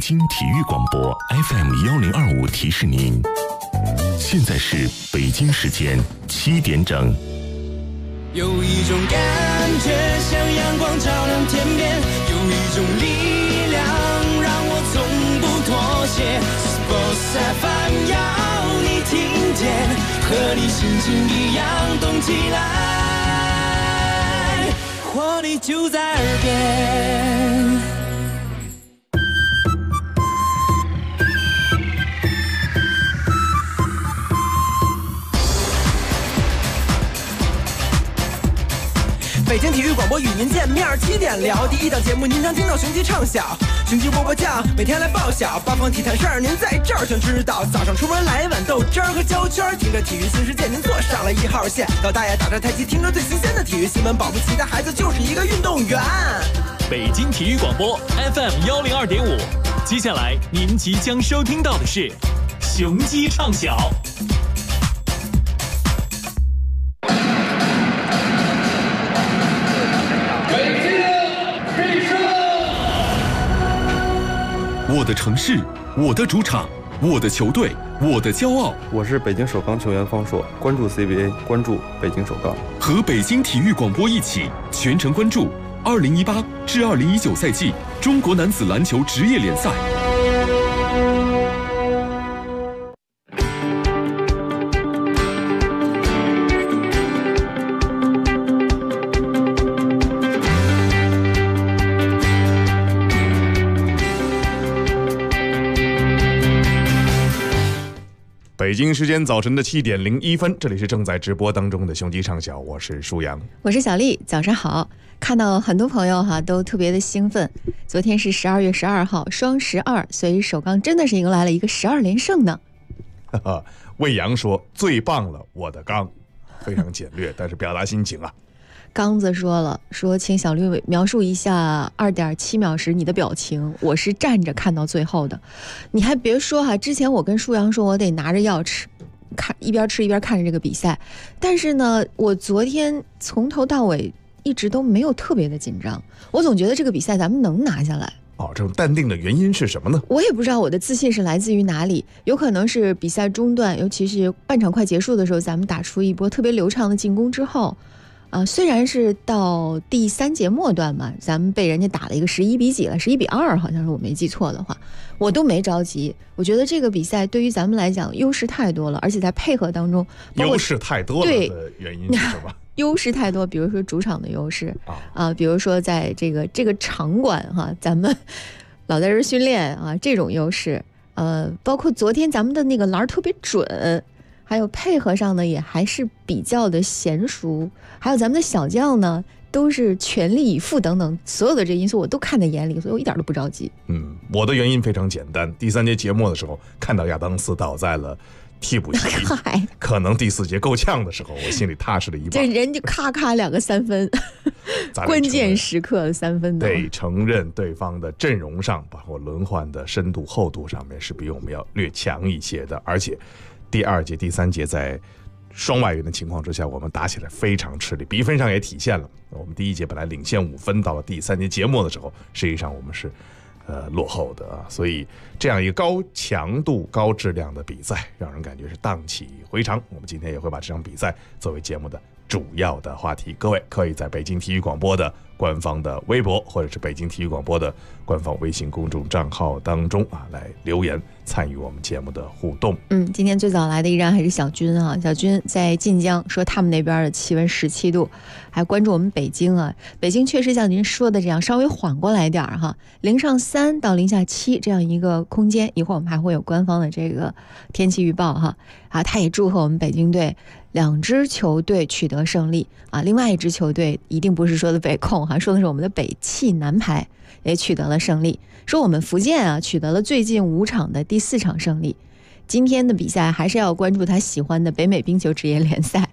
京体育广播 FM1025提示您，现在是北京时间7点整。 有一种感觉像阳光照亮天边，有一种力量让我从不妥协。Sports FM 要你听见，和你心情一样动起来，活力就在耳边。北京体育广播与您见面，7点聊第一档节目，您将听到雄鸡唱晓，雄鸡波波酱，每天来报晓，八方体坛事儿您在这儿全知道。早上出门来一碗豆汁儿和焦圈，听着体育新世界，您坐上了1号线。老大爷打着太极，听着最新鲜的体育新闻，保不齐的孩子就是一个运动员。 北京体育广播 FM102.5，接下来您即将收听到的是雄鸡唱晓。 我的城市，我的主场，我的球队，我的骄傲。 我是北京首钢球员方硕，关注 CBA， 关注北京首钢。 和北京体育广播一起全程关注2018至2019赛季中国男子篮球职业联赛。 北京时间早晨的7点01分，这里是正在直播当中的雄鸡唱晓，我是舒阳， 我是小丽。早上好，看到很多朋友都特别的兴奋。昨天是12月12号，双12，所以首钢真的是迎来了一个12连胜呢。 魏阳说最棒了，我的钢，非常简略，但是表达心情啊。 刚子说了，说请小绿描述一下2.7秒时你的表情，我是站着看到最后的。你还别说之前我跟舒阳说我得拿着药吃，一边吃一边看着这个比赛，但是呢，我昨天从头到尾一直都没有特别的紧张，我总觉得这个比赛咱们能拿下来。 这种淡定的原因是什么呢？ 我也不知道我的自信是来自于哪里，有可能是比赛中段，尤其是半场快结束的时候，咱们打出一波特别流畅的进攻之后。虽然是到第3节末段嘛，咱们被人家打了一个11比几了，11比2，好像是我没记错的话，我都没着急。我觉得这个比赛对于咱们来讲优势太多了，而且在配合当中， 优势太多了的原因是什么？ 优势太多，比如说主场的优势比如说在这个场馆咱们老在这训练这种优势，包括昨天咱们的那个篮特别准。还有配合上呢，也还是比较的娴熟，还有咱们的小将呢，都是全力以赴等等，所有的这因素我都看在眼里，所以我一点都不着急。 我的原因非常简单，第3节节末的时候，看到亚当斯倒在了替补席，可能第4节够呛的时候，我心里踏实了一半。 这人家咔咔2个3分，关键时刻的3分得承认对方的阵容上，包括轮换的深度厚度上面是比我们要略强一些的，而且第2节、第3节在双外援的情况之下，我们打起来非常吃力，比分上也体现了。我们第1节本来领先5分，到了第3节节末的时候，实际上我们是落后的所以这样一个高强度、高质量的比赛，让人感觉是荡气回肠。我们今天也会把这场比赛作为节目的主要的话题，各位可以在北京体育广播的官方的微博，或者是北京体育广播的官方微信公众账号当中来留言参与我们节目的互动。 今天最早来的依然还是小军小军在晋江说他们那边的气温17度，还关注我们北京北京确实像您说的这样稍微缓过来点0上3到0下7这样一个空间，一会儿我们还会有官方的这个天气预报他也祝贺我们北京队2支球队取得胜利另外一支球队一定不是说的北控说的是我们的北汽男排也取得了胜利，说我们福建取得了最近5场的第4场胜利。今天的比赛还是要关注他喜欢的北美冰球职业联赛，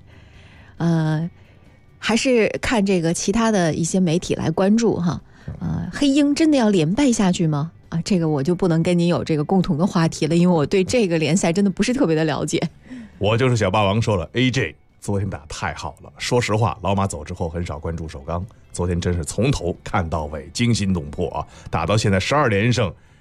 还是看这个其他的一些媒体来关注黑鹰真的要连败下去吗？这个我就不能跟您有这个共同的话题了，因为我对这个联赛真的不是特别的了解。 我就是小霸王说了 AJ 昨天打太好了，说实话老马走之后很少关注首钢，昨天真是从头看到尾，惊心动魄打到现在12连胜，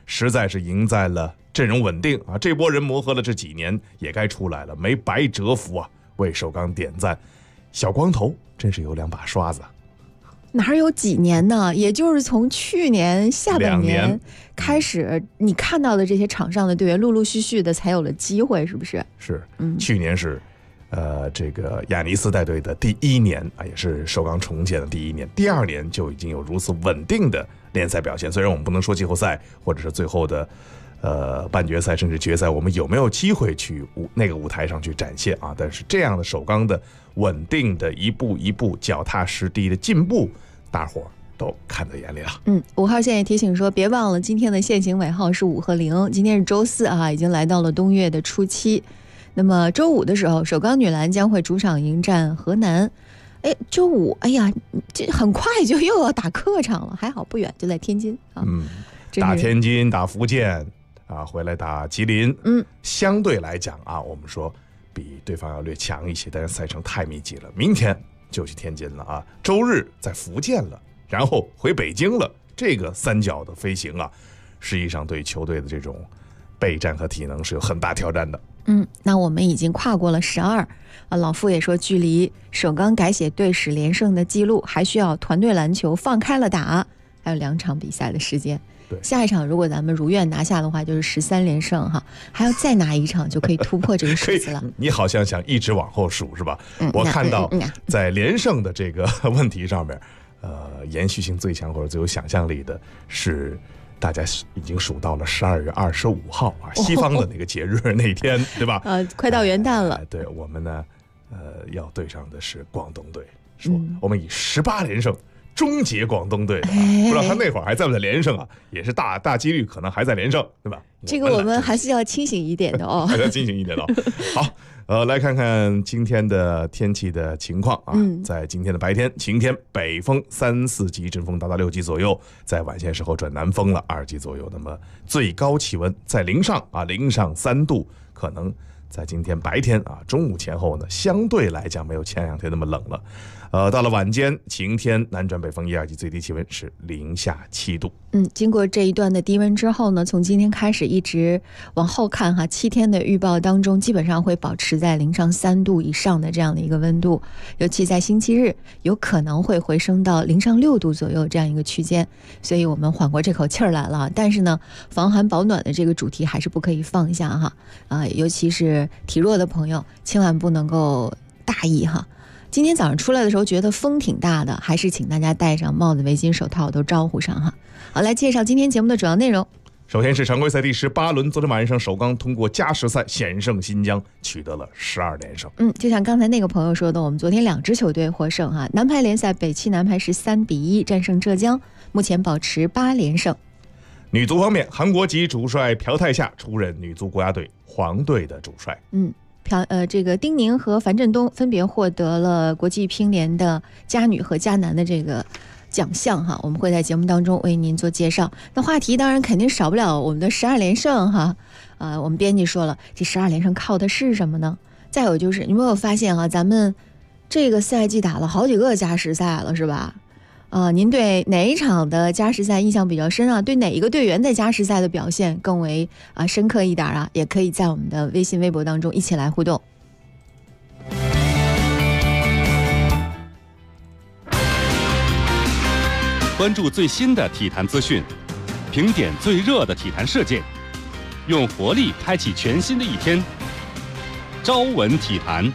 实在是赢在了阵容稳定啊！这波人磨合了这几年，也该出来了，没白蛰伏啊！为首钢点赞，小光头真是有2把刷子。 哪有几年呢？也就是从去年下半年开始，你看到的这些场上的队员，陆陆续续的才有了机会，是不是？ 是，去年是，这个亚尼斯带队的第1年啊，也是首钢重建的第1年，第2年就已经有如此稳定的联赛表现。虽然我们不能说季后赛或者是最后的半决赛甚至决赛，我们有没有机会去那个舞台上去展现啊？但是这样的首钢的稳定的一步一步脚踏实地的进步，大伙儿都看在眼里了。 5号线也提醒说，别忘了今天的限行尾号是5和0。今天是周4啊，已经来到了冬月的初期。那么周5的时候，首钢女篮将会主场迎战河南。周5，哎呀，这很快就又要打客场了，还好不远，就在天津啊。 打天津，打福建啊，回来打吉林。相对来讲啊，我们说比对方要略强一些，但是赛程太密集了。明天就去天津了啊，周日在福建了，然后回北京了。这个3角的飞行啊，实际上对球队的这种备战和体能是有很大挑战的。 那我们已经跨过了12啊。老傅也说，距离首钢改写队史连胜的记录，还需要团队篮球放开了打，还有2场比赛的时间。 对， 下一场如果咱们如愿拿下的话，就是13连胜哈，还要再拿1场就可以突破这个数字了。 你好像想一直往后数是吧？我看到在连胜的这个问题上面，延续性最强或者最有想象力的是，大家已经数到了12月25号啊，西方的那个节日那天，对吧？ 快到元旦了。 对，我们呢，要对上的是广东队，说我们以18连胜终结广东队，不知道他那会儿还在不在连胜啊？也是大几率可能还在连胜，对吧？ 这个我们还是要清醒一点的哦， 还是要清醒一点的哦。好，来看看今天的天气的情况啊。在今天的白天，晴天，北风3、4级，阵风达到6级左右，在晚些时候转南风了2级左右。那么最高气温在零上3度，可能在今天白天啊中午前后呢，相对来讲没有前2天那么冷了。到了晚间，晴天，南转北风1、2级，最低气温是零下7度。 经过这一段的低温之后呢，从今天开始一直往后看哈，7天的预报当中，基本上会保持在零上3度以上的这样的一个温度，尤其在星期日有可能会回升到零上6度左右这样一个区间，所以我们缓过这口气儿来了。但是呢，防寒保暖的这个主题还是不可以放下哈，尤其是体弱的朋友，千万不能够大意哈。今天早上出来的时候觉得风挺大的，还是请大家戴上帽子、围巾、手套都招呼上哈。好，来介绍今天节目的主要内容。 首先是常规赛第18轮，昨天晚上首钢通过加时赛险胜新疆，取得了12连胜。 就像刚才那个朋友说的，我们昨天2支球队获胜哈。男排联赛，北汽男排是3比1战胜浙江，目前保持8连胜。 女足方面，韩国籍主帅朴泰夏出任女足国家队黄队的主帅。 这个丁宁和樊振东分别获得了国际乒联的佳女和佳男的这个奖项哈，我们会在节目当中为您做介绍。那话题当然肯定少不了我们的12连胜哈，我们编辑说了，这12连胜靠的是什么呢？再有就是你有没有发现啊，咱们这个赛季打了好几个加时赛了，是吧？您对哪一场的加时赛印象比较深啊？对哪一个队员在加时赛的表现更为深刻一点啊？也可以在我们的微信微博当中一起来互动。 关注最新的体坛资讯，评点最热的体坛事件，用活力开启全新的一天。朝闻体坛。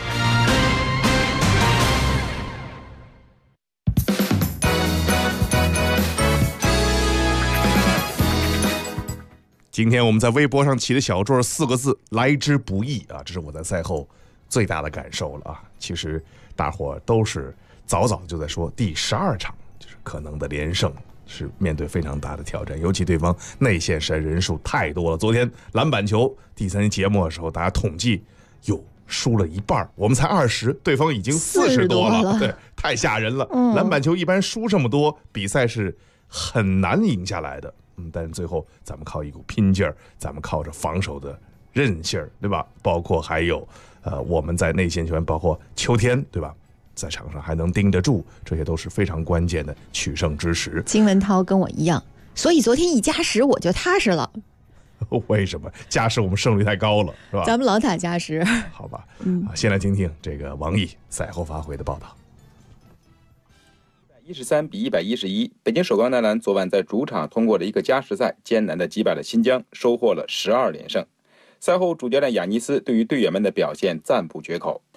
今天我们在微博上起的小桌4个字，来之不易啊，这是我在赛后最大的感受了啊。其实大伙都是早就在说，第12场就是可能的连胜是面对非常大的挑战，尤其对方内线实在人数太多了。昨天篮板球第3节末的时候，大家统计输了一半，我们才20，对方已经40多了，对，太吓人了。篮板球一般输这么多，比赛是很难赢下来的。但是最后咱们靠一股拼劲儿，咱们靠着防守的韧性儿，对吧？包括还有我们在内线球员，包括秋天，对吧？在场上还能盯得住，这些都是非常关键的取胜之时。 金文涛跟我一样， 所以昨天一加时我就踏实了。 为什么？加时我们胜率太高了，是吧？ 咱们老打加时。 好吧，先来听听这个王毅赛后发挥的报道。 113-111，北京首钢男篮昨晚在主场通过了一个加时赛，艰难地击败了新疆，收获了12连胜。赛后，主教练亚尼斯对于队员们的表现赞不绝口。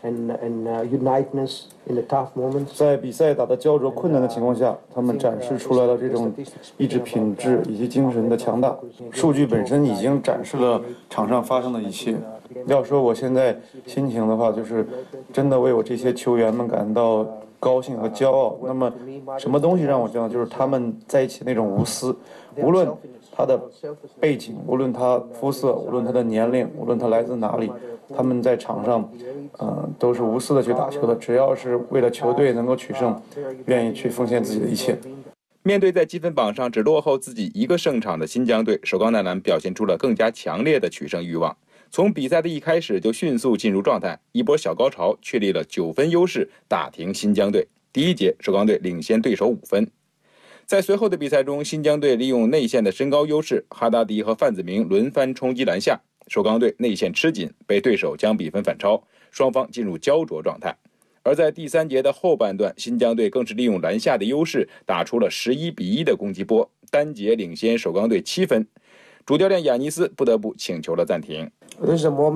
在比赛打得焦灼困难的情况下，他们展示出来了这种意志品质以及精神的强大。数据本身已经展示了场上发生的一切。要说我现在心情的话，就是真的为我这些球员们感到高兴和骄傲。那么，什么东西让我这样？就是他们在一起那种无私，无论他的背景，无论他肤色，无论他的年龄，无论他来自哪里，他们在场上，都是无私的去打球的。只要是为了球队能够取胜，愿意去奉献自己的一切。 面对在积分榜上只落后自己一个胜场的新疆队，首钢男篮表现出了更加强烈的取胜欲望。从比赛的一开始就迅速进入状态，一波小高潮确立了9分优势，打停新疆队。第一节，首钢队领先对手5分。在随后的比赛中，新疆队利用内线的身高优势，哈达迪和范子铭轮番冲击篮下，首钢队内线吃紧，被对手将比分反超，双方进入焦灼状态。而在第3节的后半段，新疆队更是利用篮下的优势，打出了11-1的攻击波，单节领先首钢队7分。主教练亚尼斯不得不请求了暂停。 在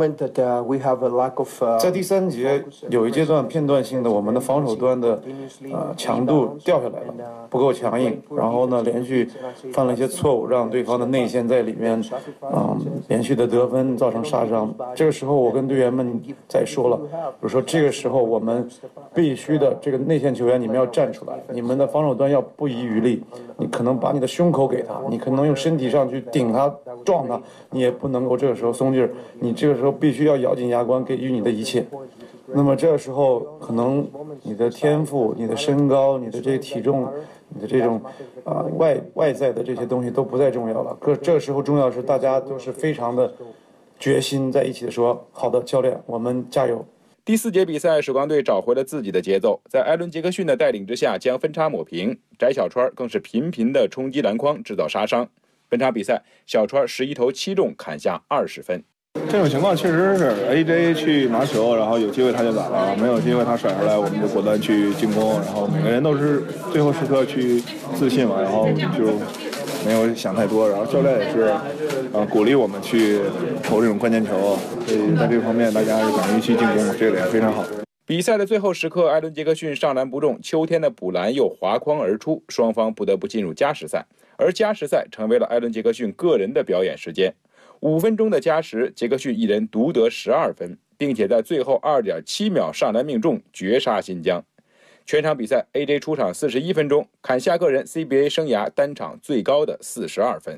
第3节有一阶段片段性的，我们的防守端的强度掉下来了，不够强硬，然后呢连续犯了一些错误，让对方的内线在里面连续的得分，造成杀伤。这个时候我跟队员们在说了，我说这个时候我们必须的，这个内线球员你们要站出来，你们的防守端要不遗余力，你可能把你的胸口给他，你可能用身体上去顶他撞他，你也不能够这个时候松劲儿，你这个时候必须要咬紧牙关给予你的一切。那么这个时候可能你的天赋、你的身高、你的这个体重、你的这种外在的这些东西都不再重要了。这个时候重要的是大家都是非常的决心在一起的说，好的教练，我们加油。 第4节比赛，首钢队找回了自己的节奏，在艾伦·杰克逊的带领之下将分差抹平，翟小川更是频频的冲击篮筐制造杀伤。本场比赛，小川11投7中，砍下20分。 这种情况确实是 AJ 去拿球，然后有机会他就打了，没有机会他甩出来，我们就果断去进攻，然后每个人都是最后时刻去自信嘛，然后就没有想太多，然后教练也是鼓励我们去投这种关键球，所以在这方面大家是敢于去进攻，这个也非常好。 比赛的最后时刻，艾伦·杰克逊上篮不中，秋天的补篮又滑筐而出，双方不得不进入加时赛，而加时赛成为了艾伦·杰克逊个人的表演时间。5分钟的加时，杰克逊一人独得12分，并且在最后2.7秒上篮命中，绝杀新疆。全场比赛 AJ 出场41分钟，砍下个人 CBA 生涯单场最高的42分。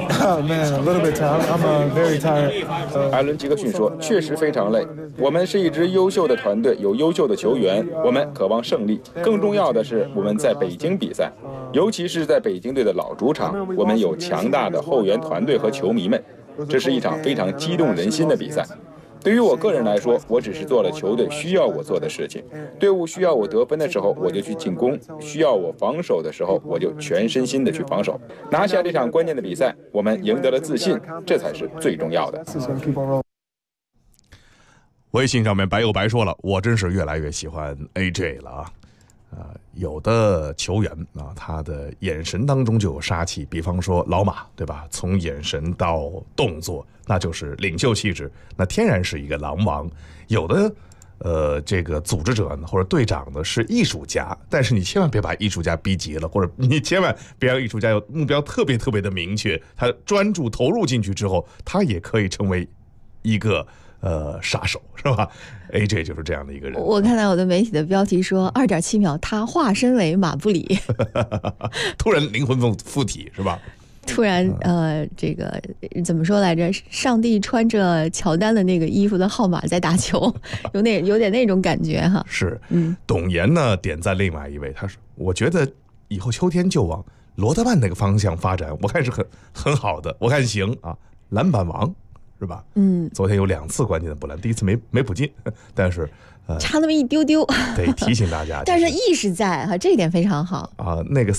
艾伦·杰克逊说，确实非常累，我们是一支优秀的团队，有优秀的球员，我们渴望胜利，更重要的是我们在北京比赛，尤其是在北京队的老主场，我们有强大的后援团队和球迷们，这是一场非常激动人心的比赛。对于我个人来说，我只是做了球队需要我做的事情。队伍需要我得分的时候，我就去进攻；需要我防守的时候，我就全身心的去防守。拿下这场关键的比赛，我们赢得了自信，这才是最重要的。 微信上面白又白说了，我真是越来越喜欢 AJ 了啊。有的球员啊，他的眼神当中就有杀气，比方说老马，对吧？从眼神到动作，那就是领袖气质，那天然是一个狼王。有的这个组织者呢，或者队长呢是艺术家，但是你千万别把艺术家逼急了，或者你千万别让艺术家有目标特别特别的明确，他专注投入进去之后，他也可以成为一个杀手，是吧 ？AJ 就是这样的一个人。 我看到我的媒体的标题说，2.7秒他化身为马布里， 突然灵魂附体，是吧？ 突然这个怎么说来着？上帝穿着乔丹的那个衣服的号码在打球，有点那种感觉哈。 是，董岩呢点赞另外一位，他说：“我觉得以后秋天就往罗德曼那个方向发展，我看是很好的，我看行啊，篮板王。”是吧？昨天有2次关键的补篮，第一次没补进，但是差那么一丢丢， 得提醒大家。 但是意识在哈，这一点非常好啊。那个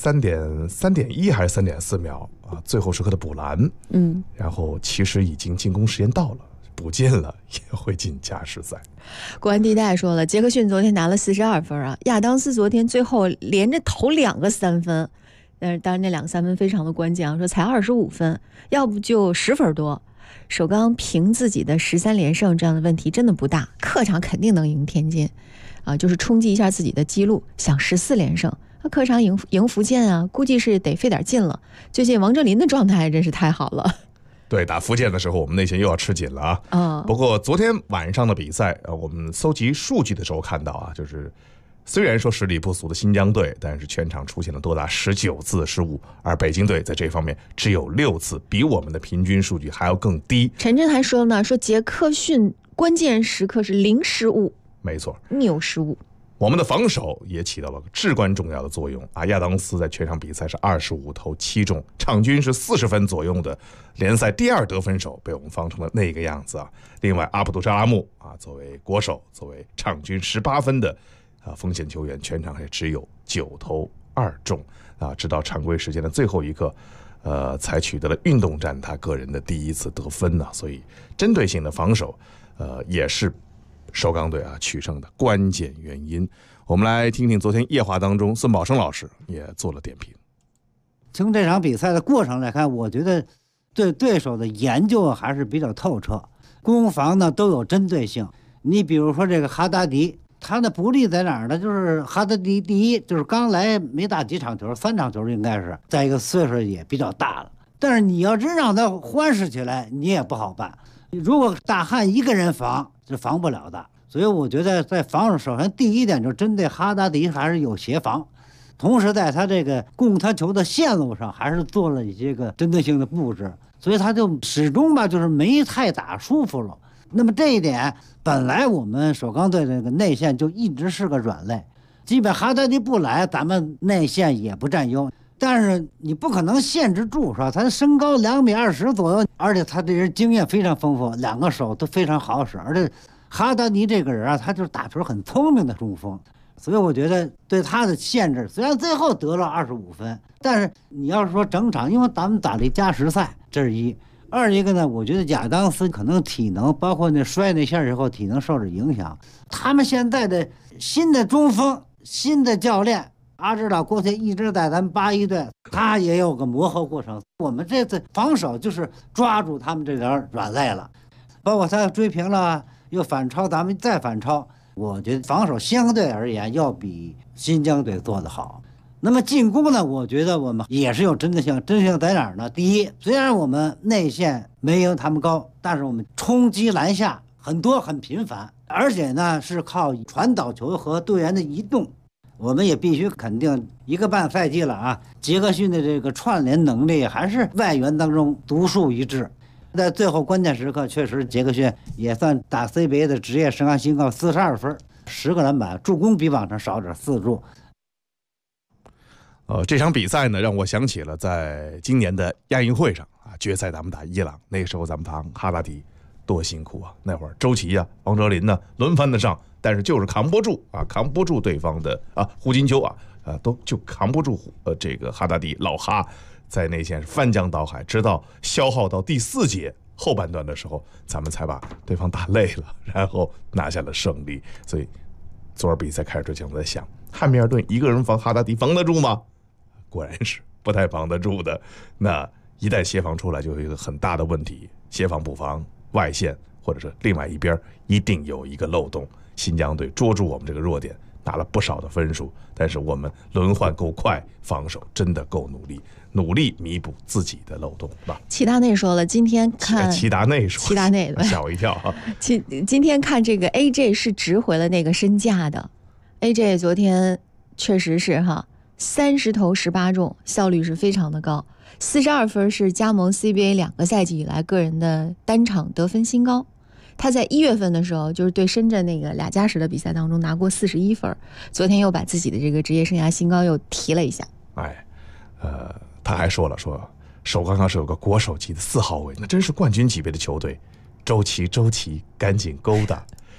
3.1还是3.4秒啊，最后时刻的补篮，然后其实已经进攻时间到了，补进了也会进加时赛。 国安地带说了，杰克逊昨天拿了42分啊，亚当斯昨天最后连着投2个3分，但是当然那2个3分非常的关键啊，说才25分，要不就10分多。首钢凭自己的13连胜，这样的问题真的不大，客场肯定能赢天津，啊，就是冲击一下自己的记录，想14连胜。那客场赢福建啊，估计是得费点劲了。最近王哲林的状态真是太好了。 对，打福建的时候，我们内线又要吃紧了啊。不过昨天晚上的比赛，我们搜集数据的时候看到啊，就是虽然说实力不俗的新疆队，但是全场出现了多达19次失误，而北京队在这方面只有6次，比我们的平均数据还要更低。 陈真还说呢，说杰克逊关键时刻是0失误， 没错， 你有失误。 我们的防守也起到了至关重要的作用啊！亚当斯在全场比赛是25投7中，场均是40分左右的联赛第2得分手，被我们防成了那个样子啊！另外，阿卜杜扎拉木啊，作为国手，作为场均18分的锋线球员，全场也只有9投2中啊！直到常规时间的最后一刻，才取得了运动战他个人的第1次得分呢。所以，针对性的防守，也是首钢队取胜的关键原因。我们来听听昨天夜话当中，孙宝生老师也做了点评。 从这场比赛的过程来看，我觉得对对手的研究还是比较透彻，攻防呢都有针对性。你比如说这个哈达迪，他的不利在哪儿呢？就是哈达迪第一就是刚来没打几场球，3场球应该是，再一个岁数也比较大了。但是你要真让他欢实起来，你也不好办。如果大汉一个人防是防不了的，所以我觉得在防守，首先第一点就针对哈达迪还是有协防，同时在他这个供他球的线路上还是做了一些个针对性的布置，所以他就始终吧就是没太打舒服了。那么这一点本来我们首钢队这个内线就一直是个软肋，基本哈达迪不来，咱们内线也不占优。但是你不可能限制住，是吧？他身高2.20米左右，而且他这人经验非常丰富，2个手都非常好使。而且哈达尼这个人啊，他就是打球很聪明的中锋，所以我觉得对他的限制，虽然最后得了25分，但是你要是说整场，因为咱们打了一加时赛，这是一。二一个呢，我觉得亚当斯可能体能，包括那摔那下以后体能受着影响。他们现在的新的中锋、新的教练。阿指导过去一直在咱们81队，他也有个磨合过程。我们这次防守就是抓住他们这点软肋了，包括他追平了又反超，咱们再反超。我觉得防守相对而言要比新疆队做得好。那么进攻呢，我觉得我们也是有针对性。针对性在哪儿呢？第一，虽然我们内线没有他们高，但是我们冲击篮下很多很频繁，而且呢是靠传导球和队员的移动。我们也必须肯定1个半赛季了啊，杰克逊的这个串联能力还是外援当中独树一帜。在最后关键时刻，确实杰克逊也算打 CBA 的职业生涯新高，42分，10个篮板，助攻比往常少点，4助。 这场比赛呢，让我想起了在今年的亚运会上啊，决赛咱们打伊朗，那个时候咱们打哈达迪多辛苦啊！那会儿周琦啊、王哲林呢轮番的上，但是就是扛不住啊，扛不住对方的胡金秋都就扛不住这个哈达迪老哈在内线是翻江倒海，直到消耗到第4节后半段的时候，咱们才把对方打累了，然后拿下了胜利。所以昨儿比赛开始之前，我在想，汉密尔顿一个人防哈达迪防得住吗？果然是不太防得住的。那一旦协防出来，就有一个很大的问题，协防不防。外线或者是另外一边一定有一个漏洞。新疆队捉住我们这个弱点，拿了不少的分数，但是我们轮换够快，防守真的够努力弥补自己的漏洞吧。 齐达内说了，今天看齐达内吓我一跳哈。 今天看这个 AJ 是值回了那个身价的。AJ 昨天确实是30投18中，效率是非常的高。42分是加盟 CBA 2个赛季以来个人的单场得分新高。他在1月份的时候，就是对深圳那个2加10的比赛当中拿过41分，昨天又把自己的这个职业生涯新高又提了一下。 他还说了，首钢要是有个国手级的4号位，那真是冠军级别的球队。周琦赶紧勾搭，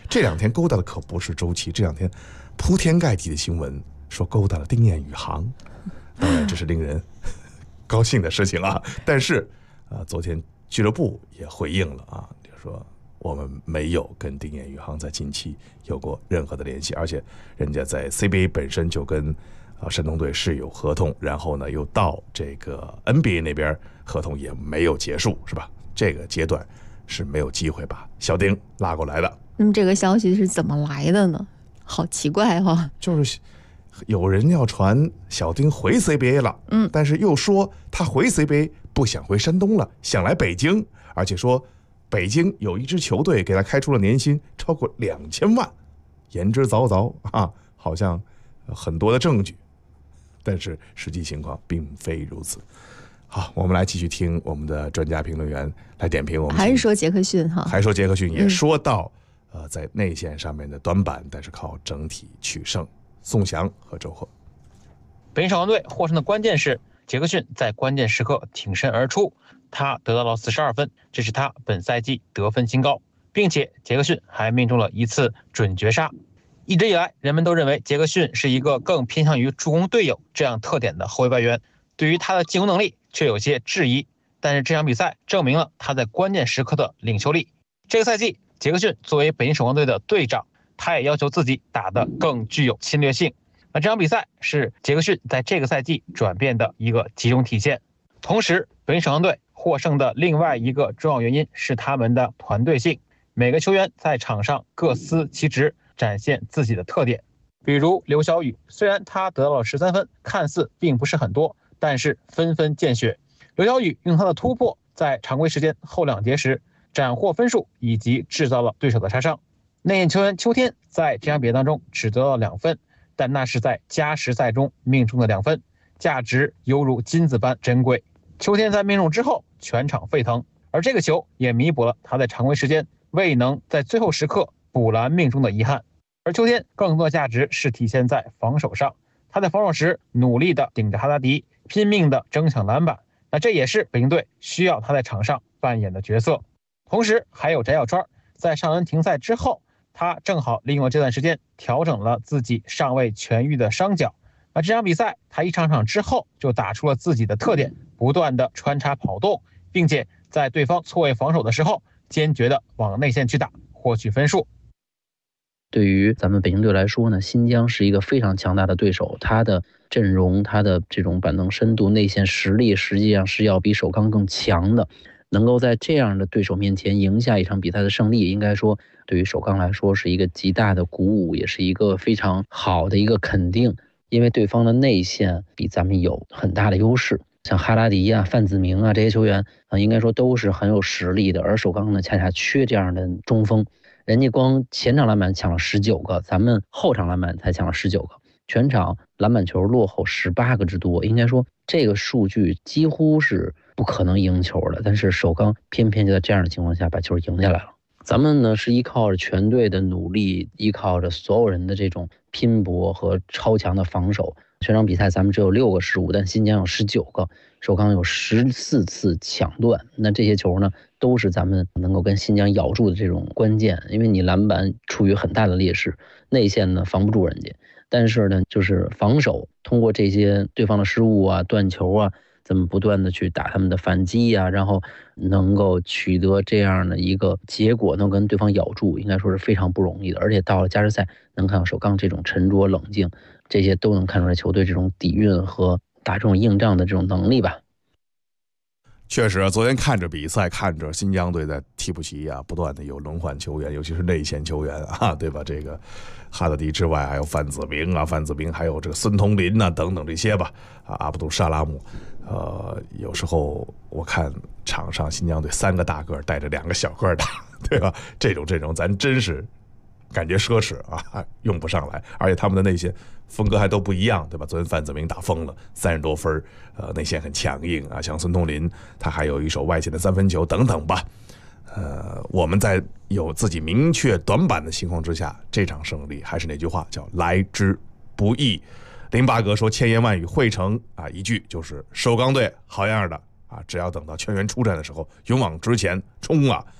这两天勾搭的可不是周琦，这两天铺天盖地的新闻说勾搭了丁彦雨航，当然这是令人高兴的事情啊。但是昨天俱乐部也回应了啊，就说我们没有跟丁彦雨航在近期有过任何的联系，而且人家在 CBA 本身就跟山东队是有合同，然后呢又到这个 NBA 那边合同也没有结束，是吧？这个阶段是没有机会把小丁拉过来的。 那么这个消息是怎么来的呢？好奇怪哈！ 就是有人要传小丁回 CBA 了，但是又说他回 CBA 不想回山东了，想来北京，而且说北京有一支球队给他开出了年薪超过2000万，言之凿凿啊，好像很多的证据。但是实际情况并非如此。好，我们来继续听我们的专家评论员来点评。我们还是说杰克逊哈， 还说杰克逊也说到，在内线上面的短板，但是靠整体取胜。宋翔和周贺。 北京少王队获胜的关键是杰克逊在关键时刻挺身而出，他得到了42分，这是他本赛季得分新高，并且杰克逊还命中了一次准绝杀。一直以来，人们都认为杰克逊是一个更偏向于助攻队友这样特点的后卫外援，对于他的进攻能力却有些质疑。但是这场比赛证明了他在关键时刻的领袖力。这个赛季，杰克逊作为北京首钢队的队长，他也要求自己打得更具有侵略性。那这场比赛是杰克逊在这个赛季转变的一个集中体现。同时，北京首钢队获胜的另外一个重要原因是他们的团队性，每个球员在场上各司其职，展现自己的特点。比如刘晓宇，虽然他得到了13分，看似并不是很多，但是分分见血。刘晓宇用他的突破，在常规时间后2节时斩获分数，以及制造了对手的杀伤。内线球员邱天在这场比赛当中只得到了2分，但那是在加时赛中命中的2分，价值犹如金子般珍贵。邱天在命中之后，全场沸腾，而这个球也弥补了他在常规时间未能在最后时刻补篮命中的遗憾。而邱天更多的价值是体现在防守上，他在防守时努力的顶着哈达迪，拼命的争抢篮板，那这也是北京队需要他在场上扮演的角色。同时还有翟小川，在上轮停赛之后，他正好利用了这段时间调整了自己尚未痊愈的伤脚。那这场比赛他一上场之后就打出了自己的特点，不断的穿插跑动，并且在对方错位防守的时候坚决的往内线去打，获取分数。 对于咱们北京队来说呢，新疆是一个非常强大的对手，他的阵容，他的这种板凳深度、内线实力实际上是要比首钢更强的。能够在这样的对手面前赢下一场比赛的胜利，应该说对于首钢来说是一个极大的鼓舞，也是一个非常好的一个肯定。因为对方的内线比咱们有很大的优势，像哈拉迪啊、范子铭啊这些球员啊，应该说都是很有实力的。而首钢呢，恰恰缺这样的中锋。人家光前场篮板抢了19个，咱们后场篮板才抢了19个，全场篮板球落后18个之多。应该说这个数据几乎是不可能赢球的，但是首钢偏偏就在这样的情况下把球赢下来了。咱们呢是依靠着全队的努力，依靠着所有人的这种拼搏和超强的防守。全场比赛咱们只有6个失误，但新疆有19个，首钢有14次抢断。那这些球呢，都是咱们能够跟新疆咬住的这种关键。因为你篮板处于很大的劣势，内线呢防不住人家，但是呢就是防守，通过这些对方的失误啊、断球啊，咱们不断的去打他们的反击啊，然后能够取得这样的一个结果，能跟对方咬住，应该说是非常不容易的。而且到了加时赛，能看到首钢这种沉着冷静，这些都能看出来球队这种底蕴和打这种硬仗的这种能力吧。 确实，昨天看着比赛，看着新疆队在替补席啊，不断的有轮换球员，尤其是内线球员啊，对吧？这个哈德迪之外，还有范子铭啊，还有这个孙同林啊等等这些吧，啊，阿卜杜沙拉姆，有时候我看场上新疆队3个大个带着2个小个打，对吧？这种阵容咱真是感觉奢侈啊，用不上来，而且他们的内线风格还都不一样，对吧？昨天范子铭打疯了，30多分，内线很强硬啊，像孙同林他还有一手外线的3分球等等吧。我们在有自己明确短板的情况之下，这场胜利还是那句话，叫来之不易。林巴格说千言万语汇成啊一句，就是首钢队好样的啊！只要等到全员出战的时候，勇往直前冲啊！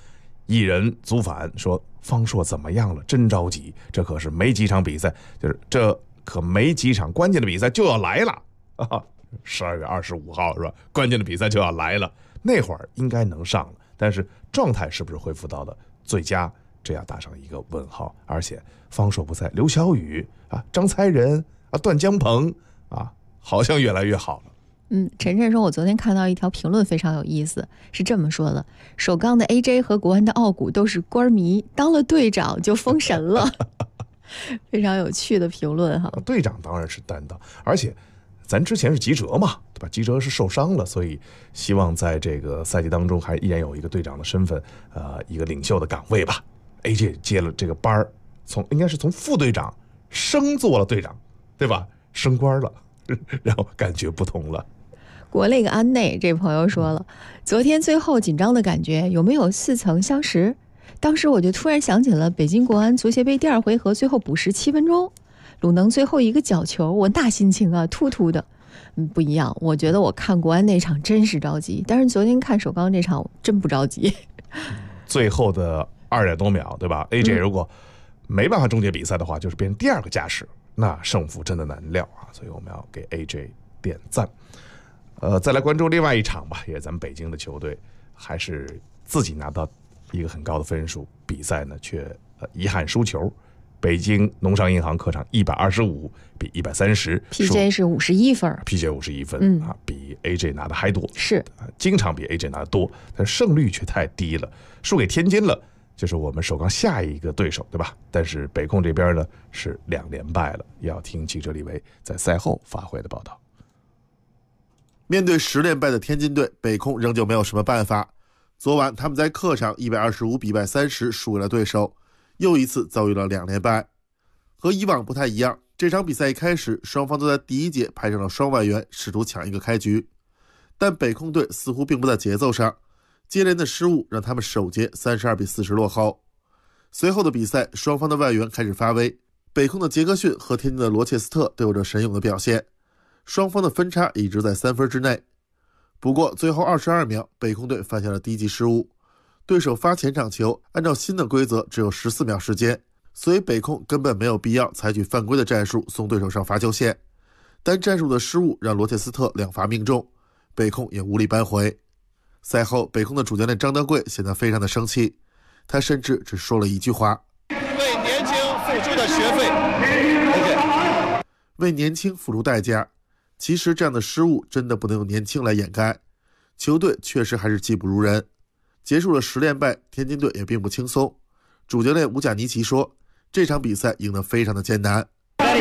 一人族反说方硕怎么样了？真着急，这可是没几场比赛，这可没几场关键的比赛就要来了啊！12月25号是吧？关键的比赛就要来了，那会儿应该能上了，但是状态是不是恢复到了最佳？这样打上一个问号。而且方硕不在，刘晓宇啊、张才仁啊、段江鹏啊，好像越来越好了。 晨晨说，我昨天看到一条评论非常有意思，是这么说的：首钢的 AJ 和国安的奥古都是官迷，当了队长就封神了。非常有趣的评论哈。 队长当然是担当，而且咱之前是吉哲嘛，对吧？吉哲是受伤了，所以希望在这个赛季当中还依然有一个队长的身份，一个领袖的岗位吧。AJ 接了这个班儿，应该是从副队长升做了队长，对吧？升官了，然后感觉不同了。 国内个安内这朋友说了，昨天最后紧张的感觉有没有似曾相识？当时我就突然想起了北京国安足协杯第2回合最后补时7分钟，鲁能最后一个角球，我那心情啊，突突的。不一样，我觉得我看国安那场真是着急，但是昨天看首钢这场真不着急。 最后的2点多秒，对吧？AJ 如果没办法终结比赛的话，就是变成第2个加时，那胜负真的难料啊！所以我们要给 AJ 点赞。再来关注另外一场吧，也是咱们北京的球队，还是自己拿到一个很高的分数，比赛呢却遗憾输球。北京农商银行客场125比130 ，PJ 是51分 ，PJ 51分啊，比 AJ 拿的还多， 是经常比 AJ 拿的多，但胜率却太低了，输给天津了，就是我们首钢下一个对手，对吧？但是北控这边呢是2连败了，要听记者李维在赛后发回的报道。 面对10连败的天津队，北控仍旧没有什么办法。昨晚他们在客场125比130输给了对手，又一次遭遇了2连败。和以往不太一样，这场比赛一开始双方都在第一节派上了双外援，试图抢一个开局。但北控队似乎并不在节奏上，接连的失误让他们首节32比40落后。随后的比赛，双方的外援开始发威，北控的杰克逊和天津的罗切斯特都有着神勇的表现，双方的分差一直在3分之内。不过最后22秒，北控队犯下了低级失误，对手发前场球，按照新的规则只有14秒时间，所以北控根本没有必要采取犯规的战术送对手上罚球线。但战术的失误让罗切斯特2罚命中，北控也无力扳回。赛后，北控的主教练张德贵显得非常的生气，他甚至只说了一句话： 为年轻付出的学费， 为年轻付出代价。其实这样的失误真的不能用年轻来掩盖，球队确实还是技不如人。结束了10连败，天津队也并不轻松。主教练乌贾尼奇说，这场比赛赢得非常的艰难。 确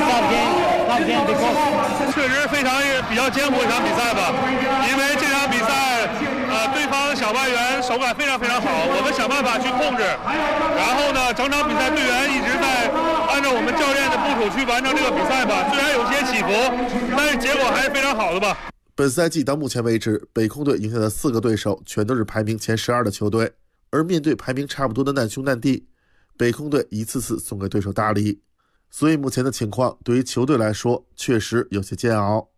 实比较艰苦一场比赛吧，因为这场比赛对方小外援手感非常非常好，我们想办法去控制，然后呢整场比赛队员一直在按照我们教练的部署去完成这个比赛吧，虽然有些起伏，但是结果还是非常好的吧。 本赛季到目前为止，北控队赢下的4个对手全都是排名前12的球队，而面对排名差不多的难兄难弟，北控队一次次送给对手大礼，所以目前的情况对于球队来说确实有些煎熬。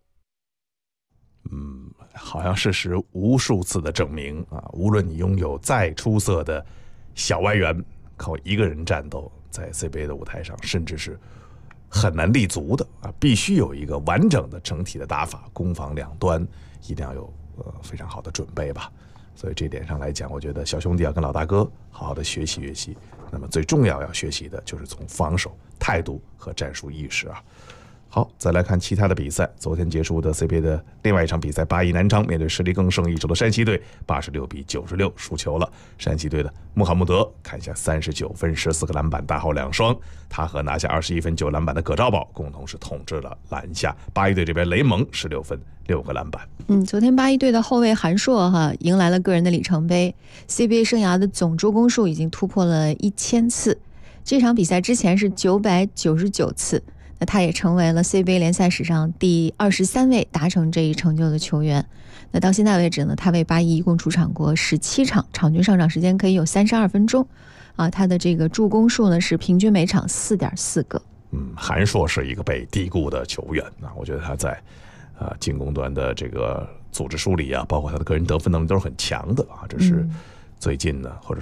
好像事实无数次的证明啊，无论你拥有再出色的小外援，靠一个人战斗在 CBA 的舞台上，甚至是很难立足的啊，必须有一个完整的整体的打法，攻防两端一定要有非常好的准备吧。所以这点上来讲，我觉得小兄弟要跟老大哥好好的学习学习。那么最重要学习的就是从防守态度和战术意识啊。好，再来看其他的比赛。昨天结束的 CBA 的另外一场比赛，巴以南昌面对实力更胜一筹的山西队，86比96输球了。山西队的穆罕默德砍下39分14个篮板，大号2双。他和拿下21分9篮板的葛兆宝共同是统治了篮下。巴以队这边雷蒙16分6个篮板。 昨天巴以队的后卫韩硕迎来了个人的里程碑， CBA 生涯的总助攻数已经突破了1000次。这场比赛之前是999次。那他也成为了 CBA 联赛史上第23位达成这一成就的球员。那到现在为止呢，他为巴以一共出场过17场，场均上场时间可以有32分钟啊。他的这个助攻数呢是平均每场4.4个。 韩硕是一个被低估的球员啊，我觉得他在进攻端的这个组织梳理啊，包括他的个人得分能力都是很强的啊。这是最近呢，或者说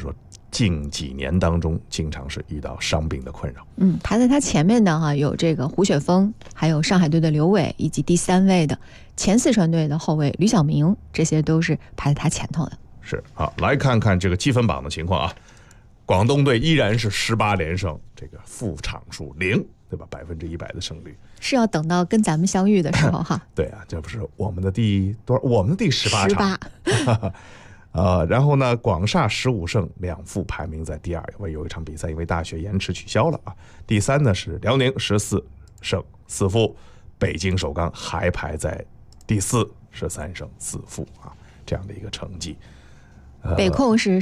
近几年当中经常是遇到伤病的困扰。 排在他前面的有这个胡雪峰，还有上海队的刘伟，以及第3位的前四川队的后卫吕晓明，这些都是排在他前头的。 是，好，来看看这个积分榜的情况啊。广东队依然是18连胜，这个负场数0，对吧？100%的胜率。 是要等到跟咱们相遇的时候哈。 对啊，这不是我们的第多少？我们的第18场。然后呢，广厦15胜2负，排名在第2，因为有一场比赛因为大雪延迟取消了啊。第3呢是辽宁14胜4负，北京首钢还排在第4，13胜4负啊，这样的一个成绩。 北控是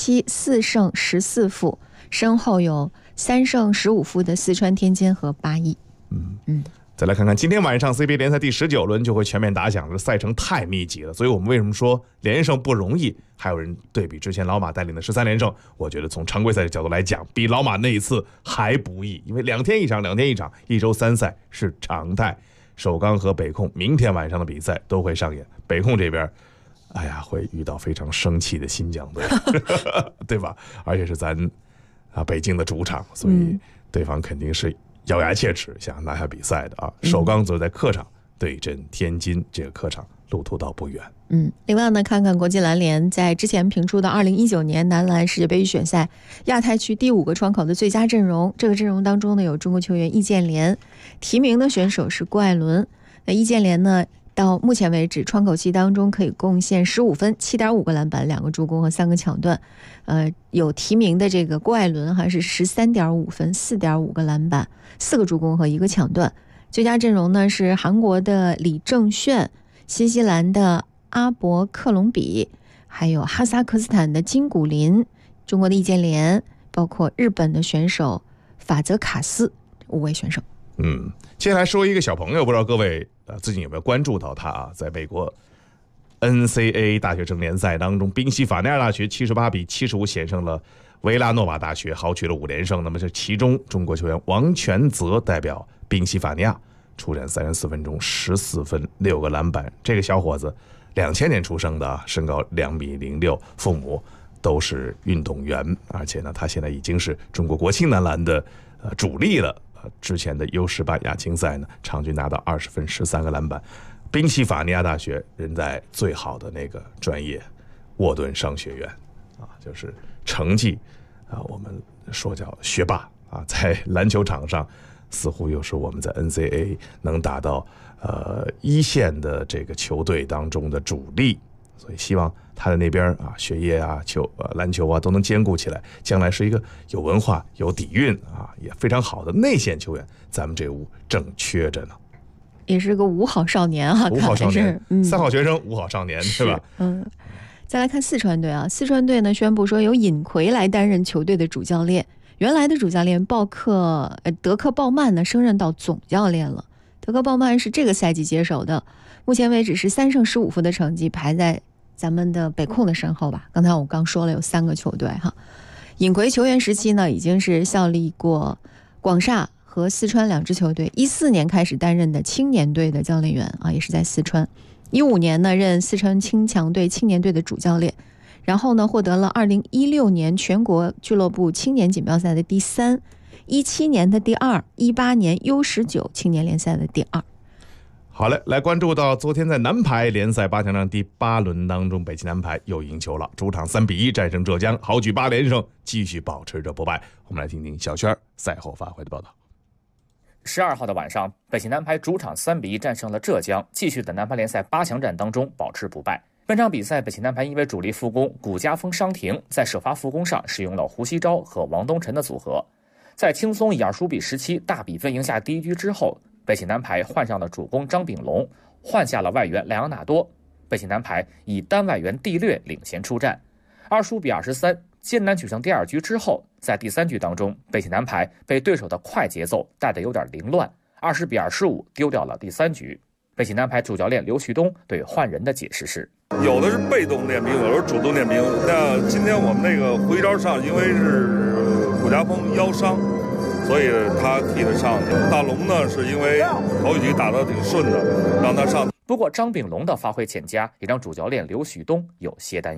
4胜14负，身后有3胜15负的四川天津和8邑。 再来看看今天晚上 CBA 联赛第19轮就会全面打响了，赛程太密集了，所以我们为什么说连胜不容易？还有人对比之前老马带领的13连胜，我觉得从常规赛的角度来讲，比老马那一次还不易，因为2天一场，2天一场，1周3赛是常态。首钢和北控明天晚上的比赛都会上演，北控这边会遇到非常生气的新疆队，对吧？而且是咱北京的主场，所以对方肯定是咬牙切齿想拿下比赛的啊。首钢则在客场对阵天津，这个客场路途倒不远。 另外呢，看看国际篮联在之前评出的2019年男篮世界杯预选赛亚太区第5个窗口的最佳阵容，这个阵容当中呢有中国球员易建联，提名的选手是郭艾伦。那易建联呢，到目前为止窗口期当中可以贡献15分、7.5个篮板、2个助攻和3个抢断。有提名的这个郭艾伦还是13.5分、4.5个篮板、4个助攻和1个抢断。最佳阵容呢是韩国的李正炫、新西兰的阿伯克隆比，还有哈萨克斯坦的金古林，中国的易建联，包括日本的选手法泽卡斯，5位选手。 接下来说一个小朋友，不知道各位最近有没有关注到他啊？在美国 NCAA 大学生联赛当中，宾夕法尼亚大学78-75险胜了维拉诺瓦大学，豪取了5连胜。那么这其中中国球员王全泽代表宾夕法尼亚出战34分钟14分6个篮板。这个小伙子2000年出生的，身高2.06米，父母都是运动员，而且呢，他现在已经是中国国青男篮的主力了。之前的 U18 亚青赛呢，场均拿到20分13个篮板。宾夕法尼亚大学人在最好的那个专业沃顿商学院就是成绩我们说叫学霸在篮球场上似乎又是我们在 NCAA 能打到一线的这个球队当中的主力，所以希望他的那边学业篮球都能兼顾起来，将来是一个有文化有底蕴也非常好的内线球员，咱们这屋正缺着呢。 也是个5好少年 5好少年，3好学生5好少年，对吧？ 再来看四川队四川队呢宣布说由尹奎来担任球队的主教练，原来的主教练德克鲍曼呢升任到总教练了。德克鲍曼是这个赛季接手的，目前为止是3胜15负的成绩，排在咱们的北控的身后吧。刚才我刚说了有3个球队尹奎球员时期呢已经是效力过广厦和四川2支球队，14年开始担任的青年队的教练员也是在四川。15年呢任四川青强队青年队的主教练，然后呢获得了2016年全国俱乐部青年锦标赛的第3， 17年的第2， 18年 U19 青年联赛的第2。 好嘞，来关注到昨天在男排联赛8强战第8轮当中，北京男排又赢球了，主场3-1战胜浙江，豪取8连胜，继续保持着不败。我们来听听小轩赛后发挥的报道。 12号的晚上，北京男排主场3-1战胜了浙江，继续在男排联赛8强战当中保持不败。本场比赛，北京男排因为主力副攻谷家锋伤停，在首发副攻上使用了胡锡昭和王东晨的组合，在轻松以25-17大比分赢下第一局之后，北京男排换上了主攻张炳龙，换下了外援莱昂纳多，北京男排以单外援蒂略领先出战，25-23艰难取胜第2局之后，在第3局当中，北京男排被对手的快节奏带得有点凌乱，20-25丢掉了第3局。北京男排主教练刘旭东对换人的解释是： 有的是被动练兵，有的是主动练兵。那今天我们那个胡锡昭上，因为是谷家锋腰伤，所以他替他上去。大龙呢，是因为头一局打得挺顺的，让他上。 不过张炳龙的发挥欠佳，也让主教练刘旭东有些担忧。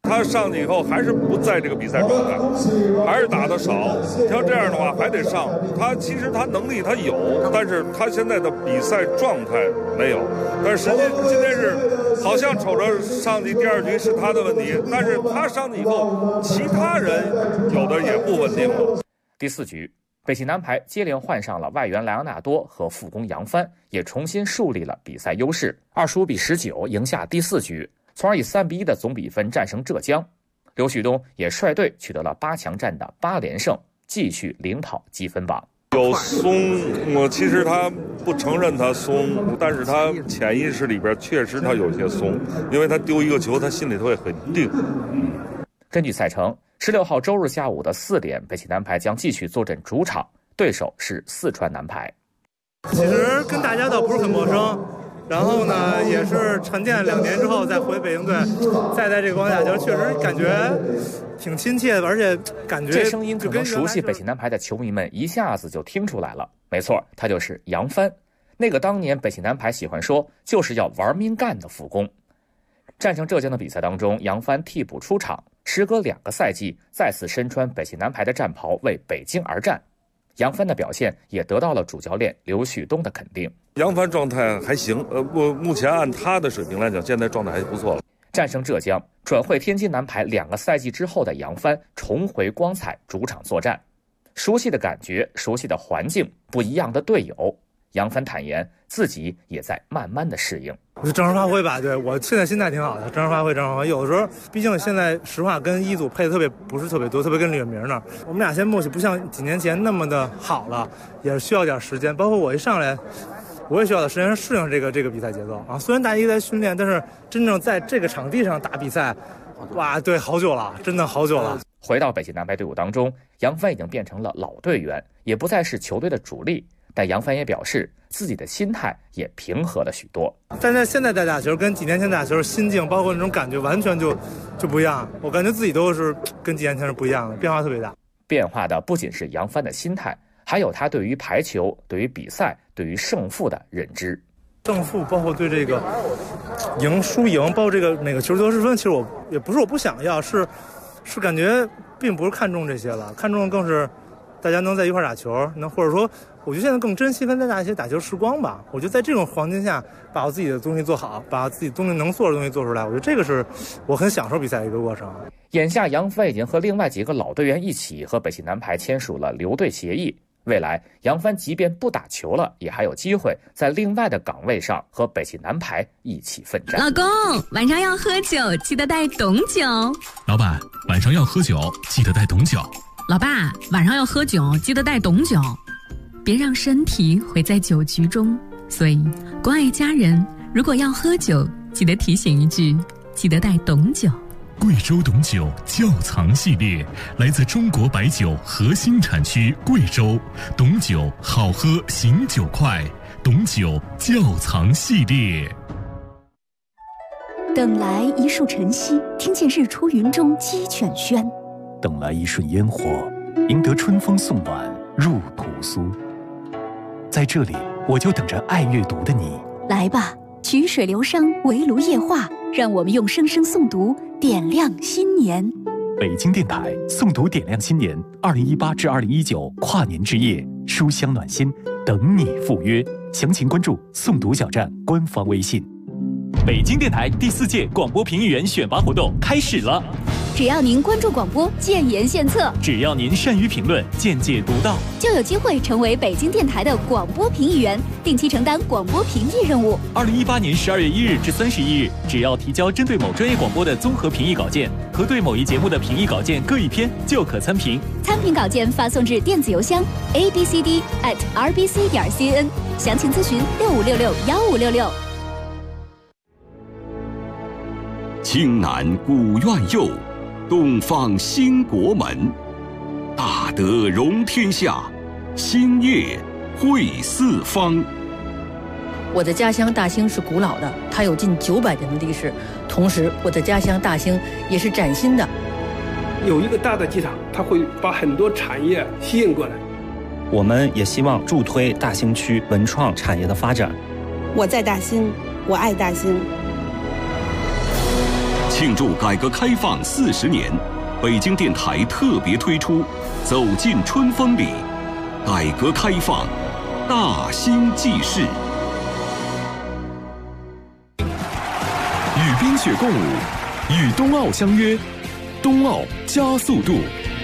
他上去以后还是不在这个比赛状态，还是打得少。像这样的话还得上。他其实他能力他有，但是他现在的比赛状态没有。但是实际今天是好像瞅着上去第二局是他的问题，但是他上去以后，其他人有的也不稳定了。 第4局，北京男排接连换上了外援莱昂纳多和副攻杨帆，也重新树立了比赛优势，25-19赢下第4局。从而以3-1的总比分战胜浙江，刘旭东也率队取得了8强战的8连胜，继续领跑积分榜。 有松，其实他不承认他松，但是他潜意识里边确实他有些松，因为他丢一个球，他心里头也很定。 根据赛程，16号周日下午的4点，北京男排将继续坐镇主场，对手是四川男排。 其实跟大家倒不是很陌生。然后呢，也是沉淀2年之后再回北京队，再在这个光下球，确实感觉挺亲切的，而且感觉这声音可能熟悉北京男排的球迷们一下子就听出来了。没错，他就是杨帆，那个当年北京男排喜欢说就是要玩命干的副攻。战胜浙江的比赛当中，杨帆替补出场，时隔2个赛季再次身穿北京男排的战袍为北京而战。杨帆的表现也得到了主教练刘旭东的肯定。 杨帆状态还行，目前按他的水平来讲，现在状态还不错了。 战胜浙江，转会天津男排2个赛季之后的杨帆重回光彩主场作战，熟悉的感觉，熟悉的环境，不一样的队友。杨帆坦言自己也在慢慢的适应。 我就正常发挥吧，对，我现在心态挺好的，正常发挥。有的时候，毕竟现在实话跟一组配的不是特别多，特别跟李远明那儿，我们俩现在默契不像几年前那么的好了，也是需要点时间。包括我一上来，我也需要点时间适应这个比赛节奏啊。虽然大家一直在训练，但是真正在这个场地上打比赛，哇，对，好久了，真的好久了。 回到北京男排队伍当中，杨帆已经变成了老队员，也不再是球队的主力。但杨帆也表示，自己的心态也平和了许多。 但是现在在打球跟几年前打球心境，包括那种感觉，完全就不一样。我感觉自己都是跟几年前是不一样的，变化特别大。 变化的不仅是杨帆的心态，还有他对于排球、对于比赛、对于胜负的认知。 胜负包括对这个赢输赢，包括这个每个球得失分，其实我也不是我不想要，是感觉并不是看重这些了，看重的更是大家能在一块打球，那或者说。我觉得现在更珍惜跟大家一些打球时光吧。我觉得在这种环境下，把我自己的东西做好，把自己东西能做的东西做出来，我觉得这个是我很享受比赛的一个过程。 眼下杨帆已经和另外几个老队员一起和北京男排签署了留队协议，未来杨帆即便不打球了，也还有机会在另外的岗位上和北京男排一起奋战。 老公，晚上要喝酒，记得带董酒。 老板，晚上要喝酒，记得带董酒。 老爸，晚上要喝酒，记得带董酒。别让身体毁在酒局中，所以关爱家人，如果要喝酒，记得提醒一句，记得带董酒。 贵州董酒窖藏系列来自中国白酒核心产区贵州，董酒好喝醒酒快，董酒窖藏系列。 等来一树晨曦，听见日出云中鸡犬喧； 等来一瞬烟火，赢得春风送暖入屠苏。在这里，我就等着爱阅读的你。 来吧，曲水流觞，围炉夜话，让我们用声声诵读点亮新年。 北京电台诵读点亮新年2018至2019跨年之夜，书香暖心，等你赴约。详情关注诵读小站官方微信。北京电台第4届广播评议员选拔活动开始了。 只要您关注广播，建言献策； 只要您善于评论，见解独到， 就有机会成为北京电台的广播评议员，定期承担广播评议任务。 2018年12月1日至31日，只要提交针对某专业广播的综合评议稿件和对某一节目的评议稿件各1篇，就可参评。 参评稿件发送至电子邮箱 abcd@rbc.cn， 详情咨询65661566。 青南古院右，东方兴国门，大德容天下，兴业惠四方。 我的家乡大兴是古老的，它有近900年的历史。同时，我的家乡大兴也是崭新的。 有一个大的机场，它会把很多产业吸引过来。 我们也希望助推大兴区文创产业的发展。 我在大兴，我爱大兴。 庆祝改革开放40年，北京电台特别推出《走进春风里》，改革开放大兴纪事。 与冰雪共舞，与冬奥相约，冬奥加速度。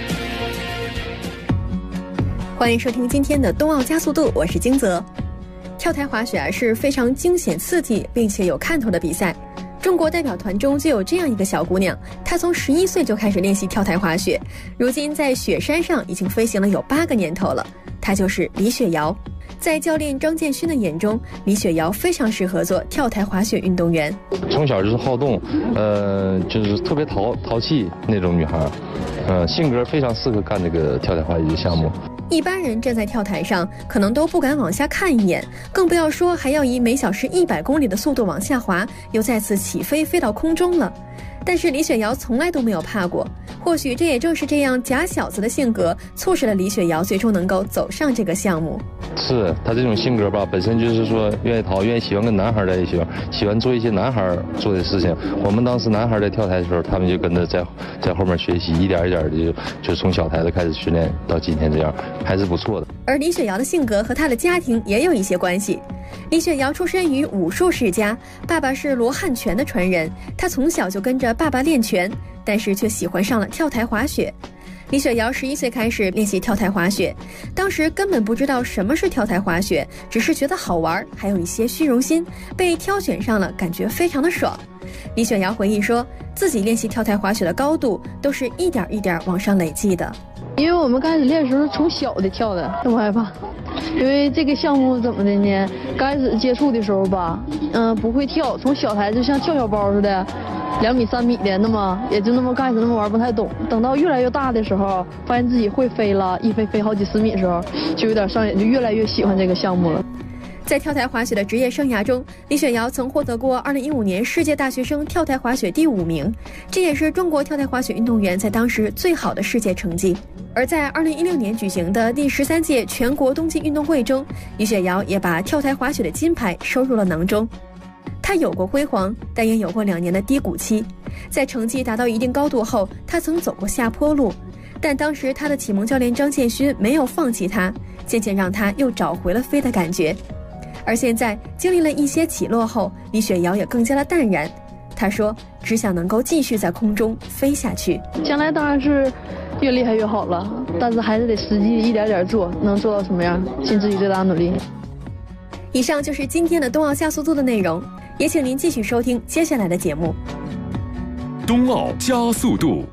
欢迎收听今天的冬奥加速度，我是金泽。跳台滑雪是非常惊险刺激并且有看头的比赛。中国代表团中就有这样一个小姑娘，她从11岁就开始练习跳台滑雪，如今在雪山上已经飞行了有8个年头了。她就是李雪瑶。在教练张建勋的眼中，李雪瑶非常适合做跳台滑雪运动员。 从小就是好动，就是特别淘气那种女孩，性格非常适合干这个跳台滑雪项目。 一般人站在跳台上，可能都不敢往下看一眼，更不要说还要以每小时100公里的速度往下滑，又再次起飞飞到空中了。但是李雪瑶从来都没有怕过，或许这也正是这样假小子的性格，促使了李雪瑶最终能够走上这个项目。 是她这种性格吧，本身就是说愿意淘，愿意喜欢跟男孩在一起，喜欢做一些男孩做的事情。我们当时男孩在跳台的时候，他们就跟着在后面学习，一点一点的就从小台子开始训练到今天这样，还是不错的。 而李雪瑶的性格和她的家庭也有一些关系。李雪瑶出身于武术世家，爸爸是罗汉拳的传人，她从小就跟着爸爸练拳，但是却喜欢上了跳台滑雪。李雪瑶11岁开始练习跳台滑雪，当时根本不知道什么是跳台滑雪，只是觉得好玩，还有一些虚荣心，被挑选上了，感觉非常的爽。李雪瑶回忆说，自己练习跳台滑雪的高度都是一点一点往上累积的。 因为我们刚开始练的时候从小的跳的，不害怕。因为这个项目怎么的呢？刚开始接触的时候吧，不会跳，从小台就像跳小包似的，2米3米的，那么也就那么刚开始那么玩，不太懂。等到越来越大的时候，发现自己会飞了，一飞好几10米的时候，就有点上瘾，就越来越喜欢这个项目了。 在跳台滑雪的职业生涯中，李雪瑶曾获得过2015年世界大学生跳台滑雪第5名，这也是中国跳台滑雪运动员在当时最好的世界成绩。而在2016年举行的第13届全国冬季运动会中，李雪瑶也把跳台滑雪的金牌收入了囊中。她有过辉煌，但也有过2年的低谷期。在成绩达到一定高度后，她曾走过下坡路，但当时她的启蒙教练张建勋没有放弃她，渐渐让她又找回了飞的感觉。而现在经历了一些起落后，李雪瑶也更加的淡然。她说，只想能够继续在空中飞下去。 将来当然是越厉害越好了，但是还是得实际一点点做，能做到什么样，尽自己最大努力。 以上就是今天的冬奥加速度的内容，也请您继续收听接下来的节目。 冬奥加速度。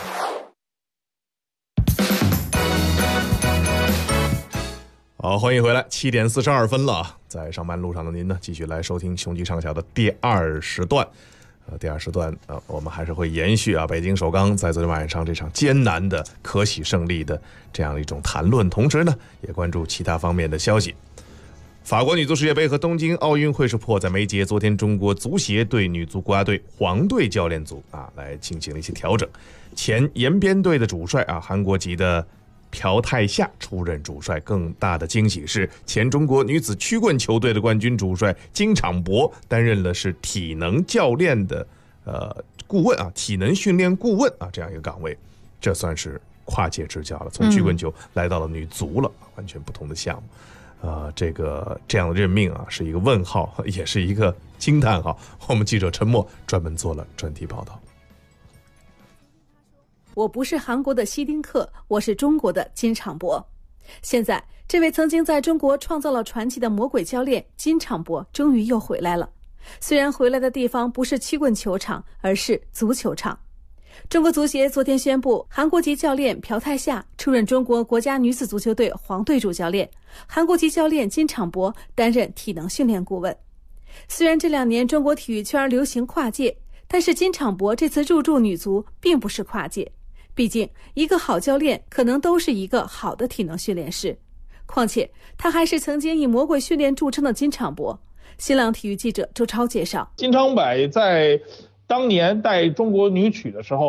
好，欢迎回来，7点42分了。在上班路上的您呢，继续来收听雄鸡上小的第2时段。第2时段我们还是会延续北京首钢在昨天晚上这场艰难的可喜胜利的这样的一种谈论，同时呢，也关注其他方面的消息。法国女足世界杯和东京奥运会是迫在眉睫，昨天中国足协对女足国家队黄队教练组来进行了一些调整。前延边队的主帅韩国籍的朴泰夏出任主帅，更大的惊喜是前中国女子曲棍球队的冠军主帅金场博担任了是体能教练的顾问体能训练顾问这样一个岗位，这算是跨界执教了，从曲棍球来到了女足了，完全不同的项目。这样的任命是一个问号，也是一个惊叹号。我们记者陈默专门做了专题报道。 我不是韩国的希丁克，我是中国的金场博。现在，这位曾经在中国创造了传奇的魔鬼教练金场博终于又回来了。虽然回来的地方不是曲棍球场，而是足球场。中国足协昨天宣布，韩国籍教练朴泰夏出任中国国家女子足球队黄队主教练，韩国籍教练金场博担任体能训练顾问。虽然这2年中国体育圈流行跨界，但是金场博这次入驻女足并不是跨界。毕竟，一个好教练可能都是一个好的体能训练师。况且，他还是曾经以魔鬼训练著称的金场博。新浪体育记者周超介绍， 金场柏在当年带中国女曲的时候，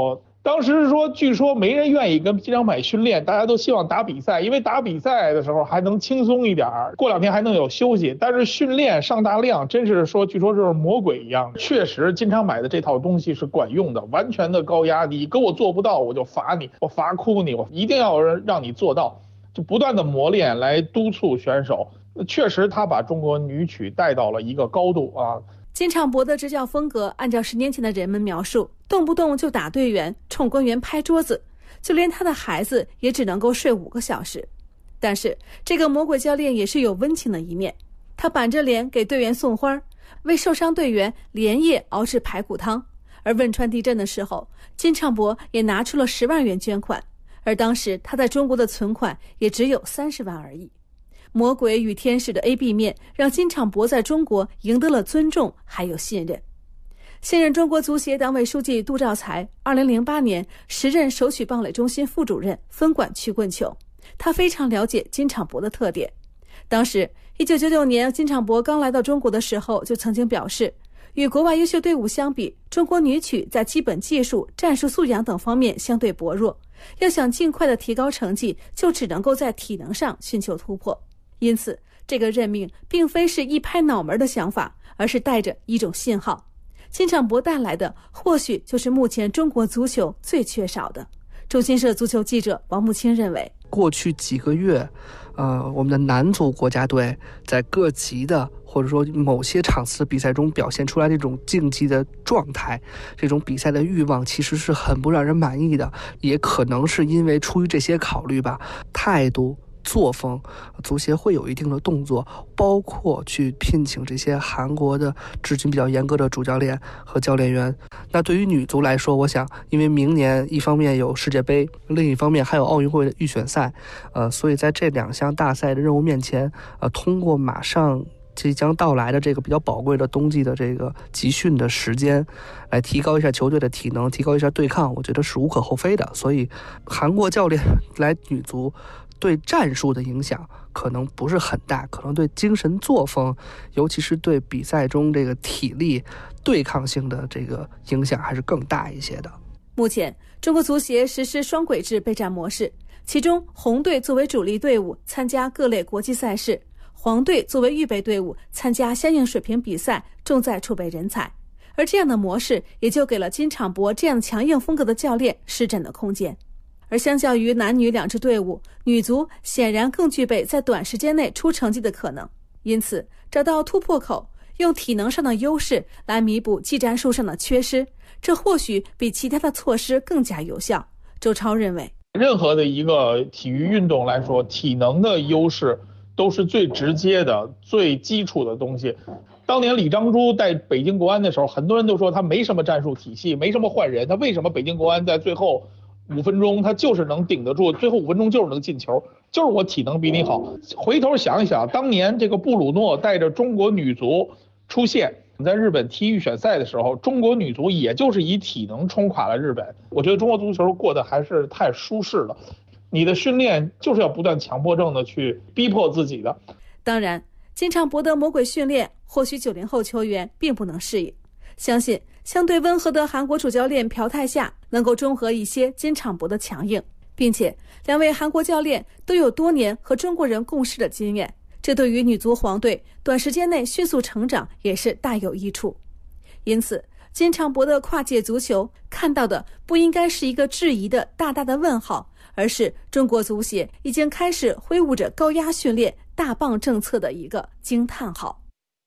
当时是说，据说没人愿意跟金长柏训练，大家都希望打比赛，因为打比赛的时候还能轻松一点，过2天还能有休息。但是训练上大量，真是说，据说就是魔鬼一样。确实，金长柏的这套东西是管用的，完全的高压，你跟我做不到，我就罚你，我罚哭你，我一定要让你做到，就不断的磨练来督促选手。确实，他把中国女曲带到了一个高度啊。 金长柏的执教风格，按照10年前的人们描述，动不动就打队员，冲官员拍桌子，就连他的孩子也只能够睡5个小时。但是这个魔鬼教练也是有温情的一面，他板着脸给队员送花，为受伤队员连夜熬制排骨汤。而汶川地震的时候，金长柏也拿出了10万元捐款，而当时他在中国的存款也只有30万而已。魔鬼与天使的 A、B 面，让金长柏在中国赢得了尊重还有信任。现任中国足协党委书记杜兆才2008年时任首曲棒垒中心副主任，分管曲棍球。他非常了解金长柏的特点。当时1999年金长柏刚来到中国的时候，就曾经表示，与国外优秀队伍相比，中国女曲在基本技术、战术素养等方面相对薄弱，要想尽快的提高成绩，就只能够在体能上寻求突破。因此，这个任命并非是一拍脑门的想法，而是带着一种信号。金长柏带来的，或许就是目前中国足球最缺少的。中新社足球记者王木清认为， 过去几个月，我们的男足国家队在各级的或者说某些场次的比赛中表现出来这种竞技的状态，这种比赛的欲望其实是很不让人满意的。也可能是因为出于这些考虑吧，态度作风，足协会有一定的动作，包括去聘请这些韩国的治军比较严格的主教练和教练员。那对于女足来说，我想因为明年一方面有世界杯，另一方面还有奥运会的预选赛，所以在这2项大赛的任务面前，通过马上即将到来的这个比较宝贵的冬季的这个集训的时间，来提高一下球队的体能，提高一下对抗，我觉得是无可厚非的。所以韩国教练来女足对战术的影响可能不是很大，可能对精神作风，尤其是对比赛中这个体力对抗性的这个影响还是更大一些的。 目前中国足协实施双轨制备战模式，其中红队作为主力队伍参加各类国际赛事，黄队作为预备队伍参加相应水平比赛，重在储备人才。而这样的模式也就给了金长柏这样强硬风格的教练施展的空间。而相较于男女2支队伍，女足显然更具备在短时间内出成绩的可能。因此，找到突破口，用体能上的优势来弥补技战术上的缺失，这或许比其他的措施更加有效。周超认为， 任何的一个体育运动来说，体能的优势都是最直接的、最基础的东西。当年李章洙带北京国安的时候，很多人都说他没什么战术体系，没什么换人，他为什么北京国安在最后5分钟他就是能顶得住，最后5分钟就是能进球，就是我体能比你好。回头想一想，当年这个布鲁诺带着中国女足出现在日本踢预选赛的时候，中国女足也就是以体能冲垮了日本。我觉得中国足球过得还是太舒适了，你的训练就是要不断强迫症的去逼迫自己的。 当然，金长柏的魔鬼训练或许90后球员并不能适应，相信相对温和的韩国主教练朴泰夏能够中和一些金长柏的强硬，并且2位韩国教练都有多年和中国人共事的经验，这对于女足黄队短时间内迅速成长也是大有益处。因此，金长柏的跨界足球看到的不应该是一个质疑的大大的问号，而是中国足协已经开始挥舞着高压训练大棒政策的一个惊叹号。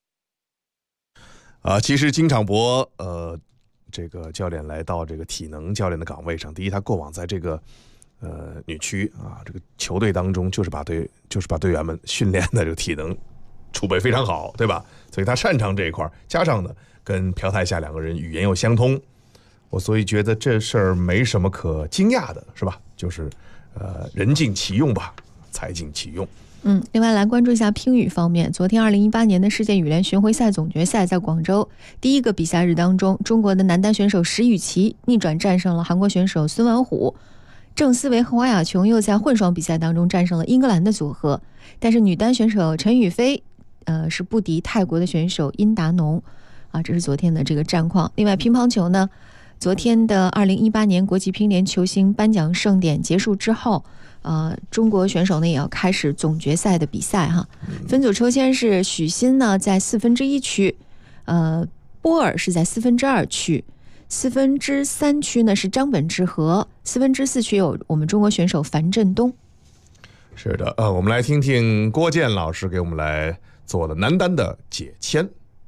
其实金长柏这个教练来到这个体能教练的岗位上，第一，他过往在这个女区这个球队当中就是把队员们训练的这个体能储备非常好，对吧？所以他擅长这一块，加上呢跟朴泰夏2个人语言又相通，我所以觉得这事儿没什么可惊讶的，是吧？就是人尽其用吧，才尽其用。 另外来关注一下乒羽方面，昨天2018年的世界羽联巡回赛总决赛在广州第一个比赛日当中，中国的男单选手石宇奇逆转战胜了韩国选手孙完虎，郑思维和华雅琼又在混双比赛当中战胜了英格兰的组合，但是女单选手陈雨菲是不敌泰国的选手殷达农这是昨天的这个战况。另外乒乓球呢， 昨天的2018年国际乒联球星颁奖盛典结束之后，中国选手呢也要开始总决赛的比赛哈。分组抽签是许昕呢在1/4区，波尔是在2/4区，3/4区呢是张本智和，4/4区有我们中国选手樊振东。 是的，我们来听听郭健老师给我们来做的男单的解签。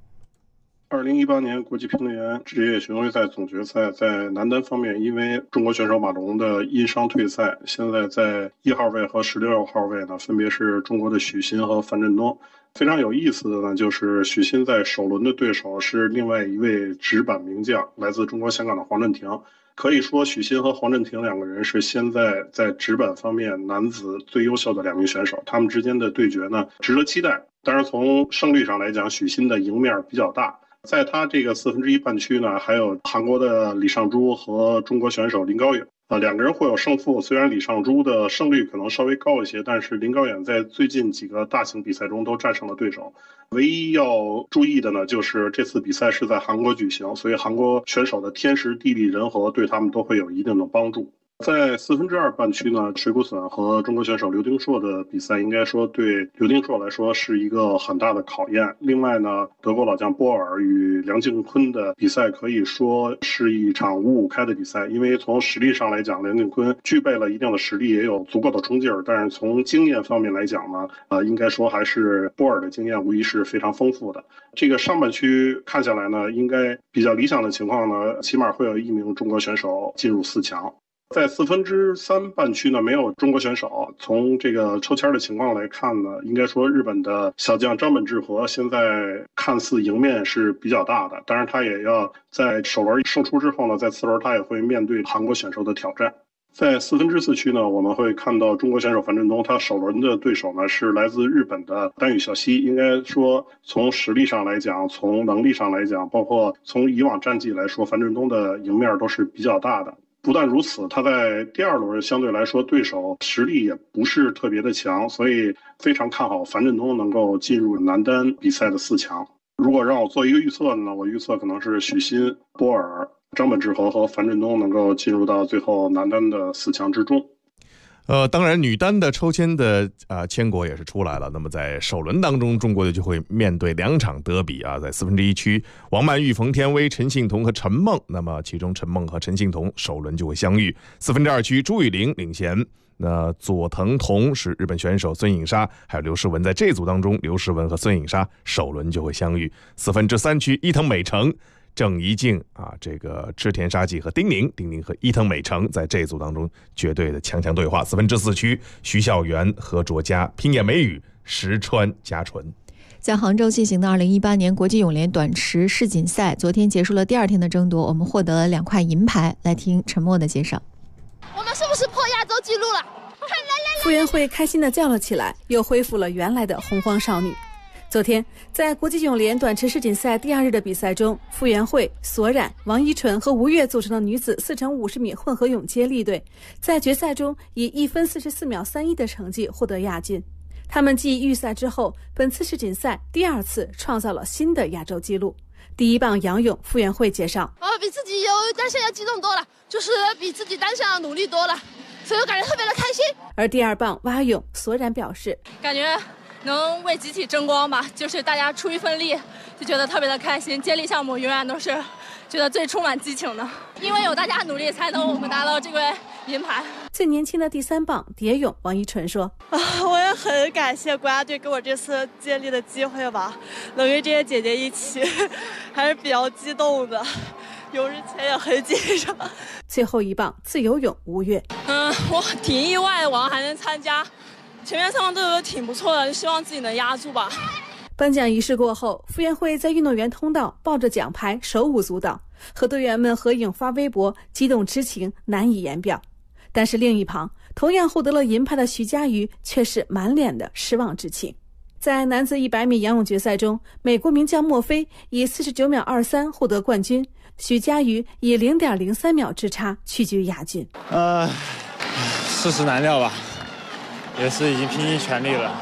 2018年国际乒联职业巡回赛总决赛在男单方面，因为中国选手马龙的因伤退赛，现在在1号位和16号位呢，分别是中国的许昕和樊振东。非常有意思的呢，就是许昕在首轮的对手是另外一位直板名将，来自中国香港的黄镇廷。可以说，许昕和黄镇廷两个人是现在在直板方面男子最优秀的2名选手，他们之间的对决呢，值得期待。当然，从胜率上来讲，许昕的赢面比较大。在他这个1/4半区呢，还有韩国的李尚洙和中国选手林高远两个人会有胜负。虽然李尚洙的胜率可能稍微高一些，但是林高远在最近几个大型比赛中都战胜了对手。唯一要注意的呢，就是这次比赛是在韩国举行，所以韩国选手的天时地利人和对他们都会有一定的帮助。在2/4半区呢，水谷隼和中国选手刘丁硕的比赛，应该说对刘丁硕来说是一个很大的考验。另外呢，德国老将波尔与梁靖昆的比赛可以说是一场5-5开的比赛，因为从实力上来讲，梁靖昆具备了一定的实力，也有足够的冲劲儿，但是从经验方面来讲呢，应该说还是波尔的经验无疑是非常丰富的。这个上半区看下来呢，应该比较理想的情况呢，起码会有1名中国选手进入4强。在3/4半区呢，没有中国选手。从这个抽签的情况来看呢，应该说日本的小将张本智和现在看似赢面是比较大的，当然他也要在首轮胜出之后呢，在次轮他也会面对韩国选手的挑战。在4/4区呢，我们会看到中国选手樊振东，他首轮的对手呢是来自日本的丹羽孝希。应该说，从实力上来讲，从能力上来讲，包括从以往战绩来说，樊振东的赢面都是比较大的。不但如此，他在第2轮相对来说对手实力也不是特别的强，所以非常看好樊振东能够进入男单比赛的4强。如果让我做一个预测呢，我预测可能是许昕、波尔、张本智和和樊振东能够进入到最后男单的4强之中。 当然女单的抽签的签果也是出来了。那么在首轮当中，中国队就会面对2场德比啊，在1/4区，王曼玉、冯天薇、陈幸同和陈梦。那么其中陈梦和陈幸同首轮就会相遇。4/2区，朱雨玲领衔。那佐藤瞳是日本选手孙颖莎，还有刘诗雯，在这组当中，刘诗雯和孙颖莎首轮就会相遇。4/3区，伊藤美诚、郑怡静这个织田沙纪和丁宁和伊藤美诚在这组当中绝对的强对话。4/4区，徐孝元、何卓佳、平野美宇、石川佳纯。 在杭州进行的2018年国际泳联短池世锦赛，昨天结束了第2天的争夺，我们获得了2块银牌。来听陈默的介绍。 我们是不是破亚洲纪录了？ 傅园慧开心地叫了起来，又恢复了原来的洪荒少女。昨天，在国际泳联短池世锦赛第2日的比赛中，傅园慧、索冉、王依纯和吴越组成的女子4×50米混合泳接力队，在决赛中以1分44秒31的成绩获得亚军。他们继预赛之后，本次世锦赛第2次创造了新的亚洲纪录。第1棒仰泳，傅园慧介绍： 比自己单项要激动多了，就是比自己单项努力多了，所以我感觉特别的开心。 而第2棒蛙泳，索冉表示： 感觉能为集体争光吧，就是大家出一份力，就觉得特别的开心。接力项目永远都是觉得最充满激情的，因为有大家努力，才能我们拿到这个银牌。 最年轻的第3棒蝶泳，王依纯说： 我也很感谢国家队给我这次接力的机会吧，能跟这些姐姐一起，还是比较激动的。泳之前也很紧张。 最后1棒自由泳，吴越。 我挺意外的，我还能参加。前面3棒都挺不错的，就希望自己能压住吧。 颁奖仪式过后，傅园慧在运动员通道抱着奖牌手舞足蹈，和队员们合影发微博，激动之情难以言表。但是另一旁，同样获得了银牌的徐嘉余却是满脸的失望之情。在男子100米仰泳决赛中，美国名将墨菲以49秒23获得冠军，徐嘉余以0.03秒之差屈居亚军。 世事难料吧，也是已经拼尽全力了，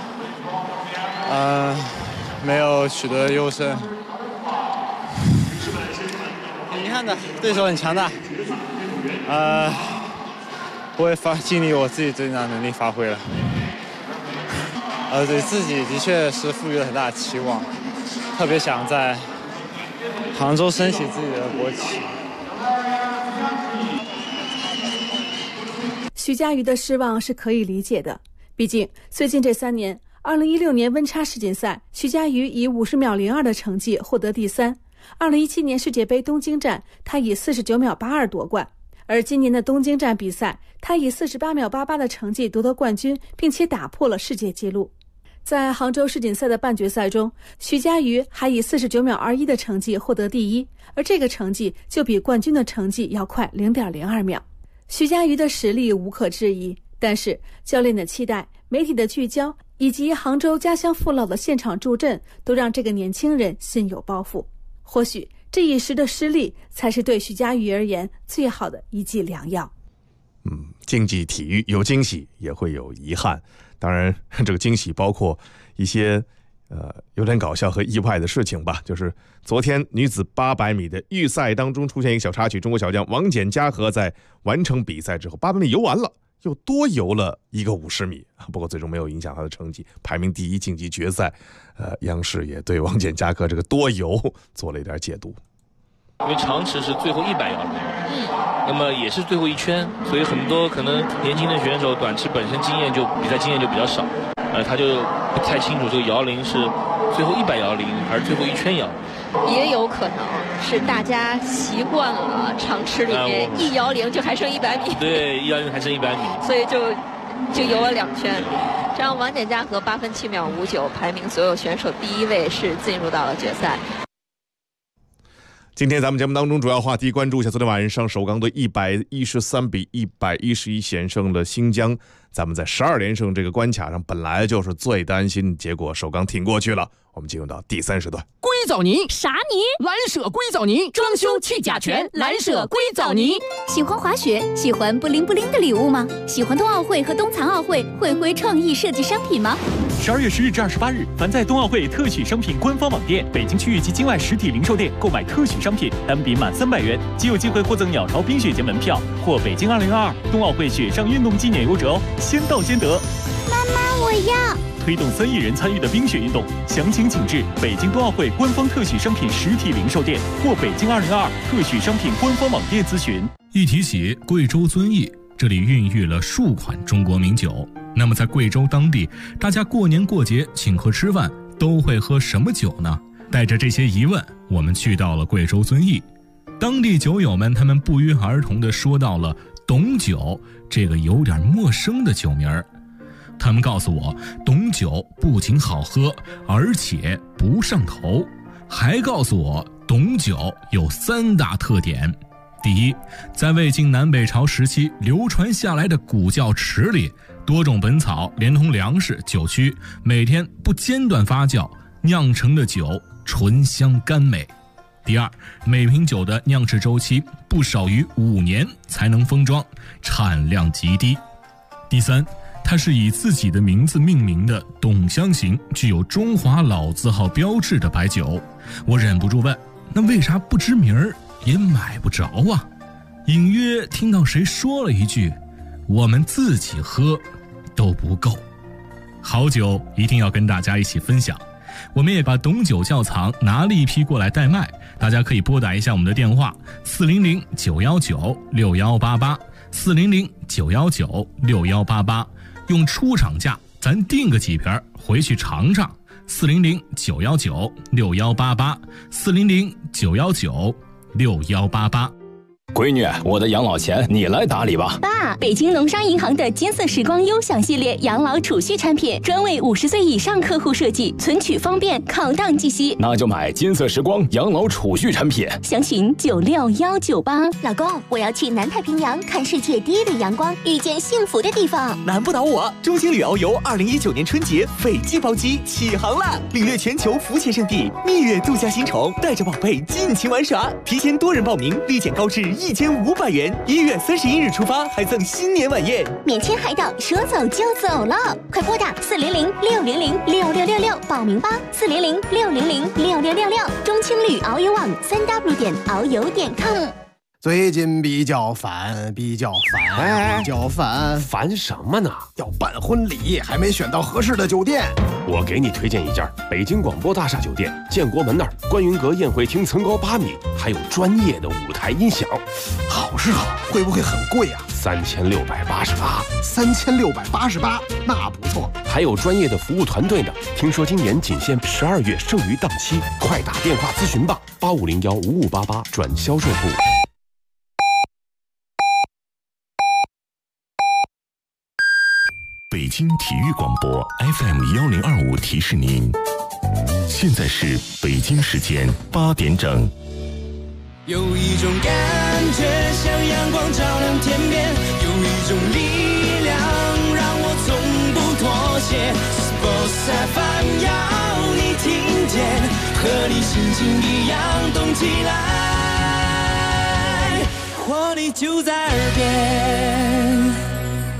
没有取得优胜， 憾的，对手很强大。我也尽力我自己最大能力发挥了。对自己的确是赋予了很大的期望，特别想在杭州升起自己的国旗。 徐嘉余的失望是可以理解的，毕竟最近这3年，2016年温差世锦赛，徐嘉余以50秒02的成绩获得第3；2017年世界杯东京站，他以49秒82夺冠。而今年的东京站比赛，他以48秒88的成绩夺得冠军，并且打破了世界纪录。在杭州世锦赛的半决赛中，徐嘉余还以49秒21的成绩获得第1，而这个成绩就比冠军的成绩要快0.02秒。徐嘉余的实力无可置疑，但是教练的期待、媒体的聚焦以及杭州家乡父老的现场助阵，都让这个年轻人心有包袱。或许这一时的失利，才是对徐嘉余而言最好的一剂良药。 竞技体育有惊喜，也会有遗憾。当然，这个惊喜包括一些有点搞笑和意外的事情吧。就是昨天女子800米的预赛当中出现一个小插曲，中国小将王简嘉禾在完成比赛之后，800米游完了，又多游了一个50米，不过最终没有影响他的成绩，排名第1晋级决赛。央视也对王简嘉禾这个多游做了一点解读。 因为长池是最后100摇铃，那么也是最后一圈，所以很多可能年轻的选手短池本身比赛经验就比较少，他就不太清楚这个摇铃是最后100摇铃还是最后一圈摇铃。 也有可能是大家习惯了长池里面一摇铃就还剩100米， 对，一摇铃还剩100米， 所以就游了2圈。这样王简嘉禾8分7秒59，排名所有选手第1位，是进入到了决赛。 今天咱们节目当中主要话题关注一下昨天晚上首钢队113比111险胜了新疆。咱们在12连胜这个关卡上本来就是最担心，结果首钢挺过去了。我们进入到第3时段。 硅藻泥啥泥？ 蓝舍硅藻泥，装修去甲醛，蓝舍硅藻泥。 喜欢滑雪，喜欢布灵布灵的礼物吗？喜欢冬奥会和冬残奥会会挥创意设计商品吗 ？12月10日至28日，凡在冬奥会特许商品官方网店、北京区域及境外实体零售店购买特许商品，单笔满300元，即有机会获赠鸟巢冰雪节门票或北京2022冬奥会雪上运动纪念游折哦，先到先得。 妈妈，我要推动3亿人参与的冰雪运动，详情请至北京冬奥会官方特许商品实体零售店或北京2022特许商品官方网店咨询。 一提起贵州遵义，这里孕育了数款中国名酒。那么在贵州当地，大家过年过节请客吃饭都会喝什么酒呢？带着这些疑问，我们去到了贵州遵义。当地酒友们他们不约而同地说到了董酒这个有点陌生的酒名儿。他们告诉我，董酒不仅好喝，而且不上头，还告诉我董酒有3大特点。第一，在魏晋南北朝时期流传下来的古窖池里，多种本草连同粮食、酒曲，每天不间断发酵，酿成的酒醇香甘美。第二，每瓶酒的酿制周期不少于5年才能封装，产量极低。第三，它是以自己的名字命名的董香型，具有中华老字号标志的白酒。我忍不住问，那为啥不知名儿也买不着啊？隐约听到谁说了一句，我们自己喝都不够。好酒一定要跟大家一起分享，我们也把董酒窖藏拿了一批过来代卖，大家可以拨打一下我们的电话400-919-6188 400-919-6188，用出厂价咱订个几瓶回去尝尝。400-919-6188 400-919-6188。 闺女，我的养老钱你来打理吧。 爸，北京农商银行的金色时光优享系列养老储蓄产品，专为50岁以上客户设计，存取方便，考档计息。 那就买金色时光养老储蓄产品， 详询96198。老公，我要去南太平洋看世界第一的阳光，遇见幸福的地方。 难不倒我！中青旅遨游2019年春节斐济包机起航了，领略全球浮潜圣地，蜜月度假新宠，带着宝贝尽情玩耍。提前多人报名，立减高至 1500元，1月31日出发，还赠新年晚宴， 免签海岛，说走就走了，快拨打400-600-6666报名吧，400-600-6666，中青旅遨游网3w.遨游.com。 最近比较烦， 烦什么呢？ 要办婚礼，还没选到合适的酒店。 我给你推荐一家北京广播大厦酒店，建国门那儿观云阁宴会厅层高8米，还有专业的舞台音响。 好是好，会不会很贵啊 ？3688， 那不错。 还有专业的服务团队呢。听说今年仅限12月剩余档期，快打电话咨询吧，85015588转销售部。 北京体育广播 FM1025提示您，现在是北京时间8点整。 有一种感觉像阳光照亮天边，有一种力量让我从不妥协。Sports FM 要你听见，和你心情一样动起来，活力就在耳边。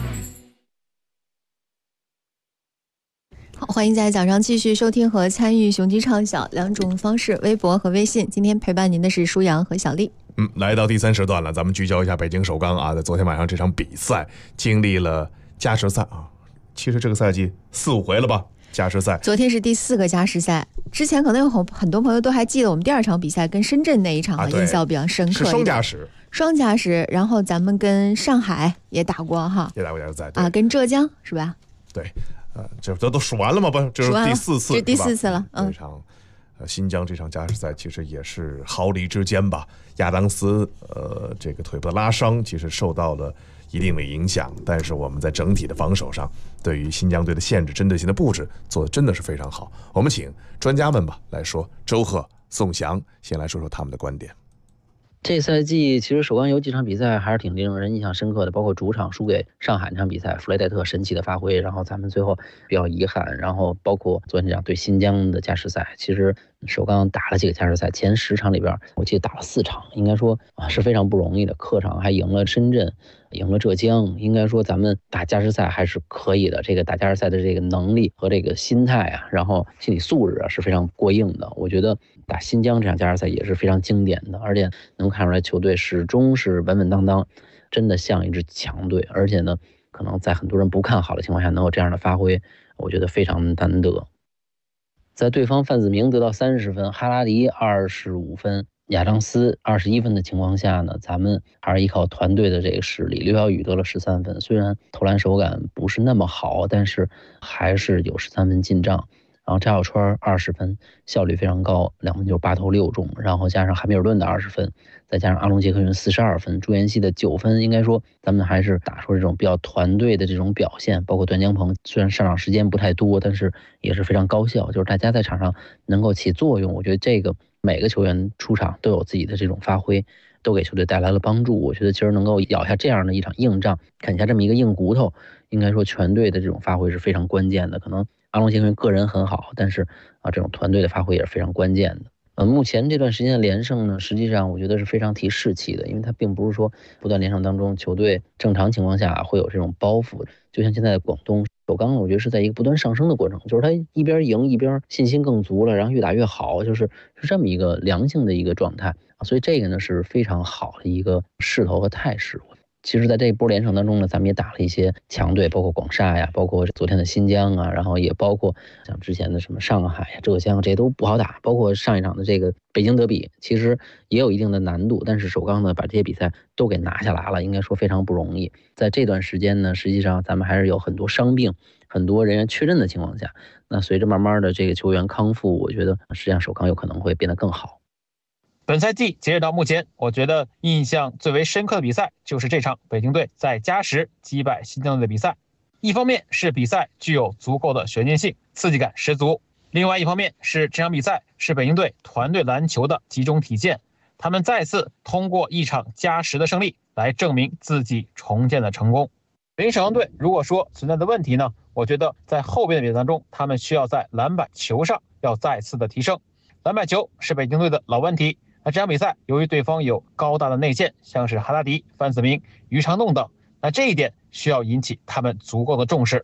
欢迎在早上继续收听和参与雄鸡唱晓两种方式，微博和微信。今天陪伴您的是舒阳和小丽。 来到第3时段了，咱们聚焦一下北京首钢啊，在昨天晚上这场比赛经历了加时赛啊，其实这个赛季4、5回了吧，加时赛。 昨天是第4个加时赛，之前可能有很多朋友都还记得我们第2场比赛跟深圳那一场印象比较深刻。 是双加时， 然后咱们跟上海也打过哈， 也打过加时赛啊，跟浙江是吧？ 对。这都数完了吗？不，这是第4次， 这第4次了。 这场新疆这场加时赛其实也是毫厘之间吧。亚当斯这个腿部的拉伤其实受到了一定的影响，但是我们在整体的防守上，对于新疆队的限制、针对性的布置做的真的是非常好。我们请专家们吧来说，周贺、宋翔先来说说他们的观点。 这赛季其实首钢有几场比赛还是挺令人印象深刻的，包括主场输给上海那场比赛，弗雷戴特神奇的发挥，然后咱们最后比较遗憾，然后包括昨天这场对新疆的加时赛，其实首钢打了几个加时赛，前10场里边我记得打了4场，应该说是非常不容易的，客场还赢了深圳，赢了浙江，应该说咱们打加时赛还是可以的，这个打加时赛的这个能力和这个心态啊，然后心理素质啊是非常过硬的。我觉得打新疆这场加时赛也是非常经典的，而且能看出来球队始终是稳稳当当，真的像一支强队，而且呢可能在很多人不看好的情况下能有这样的发挥，我觉得非常难得。在对方范子铭得到30分，哈拉迪25分，亚当斯21分的情况下呢，咱们还是依靠团队的这个实力。刘晓宇得了13分，虽然投篮手感不是那么好，但是还是有13分进账。然后扎小川20分，效率非常高，2分球8投6中，然后加上汉密尔顿的20分，再加上阿隆杰克逊42分，朱彦西的9分，应该说咱们还是打出这种比较团队的这种表现。包括段江鹏，虽然上场时间不太多，但是也是非常高效，就是大家在场上能够起作用。我觉得这个每个球员出场都有自己的这种发挥，都给球队带来了帮助。我觉得其实能够咬下这样的一场硬仗，啃下这么一个硬骨头，应该说全队的这种发挥是非常关键的。可能阿隆杰克逊个人很好，但是这种团队的发挥也是非常关键的。目前这段时间的连胜呢，实际上我觉得是非常提士气的，因为它并不是说不断连胜当中球队正常情况下会有这种包袱，就像现在广东首钢，我觉得是在一个不断上升的过程，就是他一边赢一边信心更足了，然后越打越好，是这么一个良性的一个状态，所以这个呢是非常好的一个势头和态势。其实在这一波连胜当中呢，咱们也打了一些强队，包括广厦呀，包括昨天的新疆啊，然后也包括像之前的什么上海呀、浙江，这些都不好打，包括上一场的这个北京德比，其实也有一定的难度，但是首钢呢把这些比赛都给拿下来了，应该说非常不容易。在这段时间呢，实际上咱们还是有很多伤病，很多人员确认的情况下，那随着慢慢的这个球员康复，我觉得实际上首钢有可能会变得更好。 本赛季截止到目前，我觉得印象最为深刻的比赛就是这场北京队在加时击败新疆队的比赛。一方面是比赛具有足够的悬念性，刺激感十足；另外一方面是这场比赛是北京队团队篮球的集中体现，他们再次通过一场加时的胜利来证明自己重建的成功。北京首钢队如果说存在的问题呢，我觉得在后边的比赛当中，他们需要在篮板球上要再次的提升。篮板球是北京队的老问题， 那这场比赛由于对方有高大的内线，像是哈达迪、范子铭、于长栋等，那这一点需要引起他们足够的重视。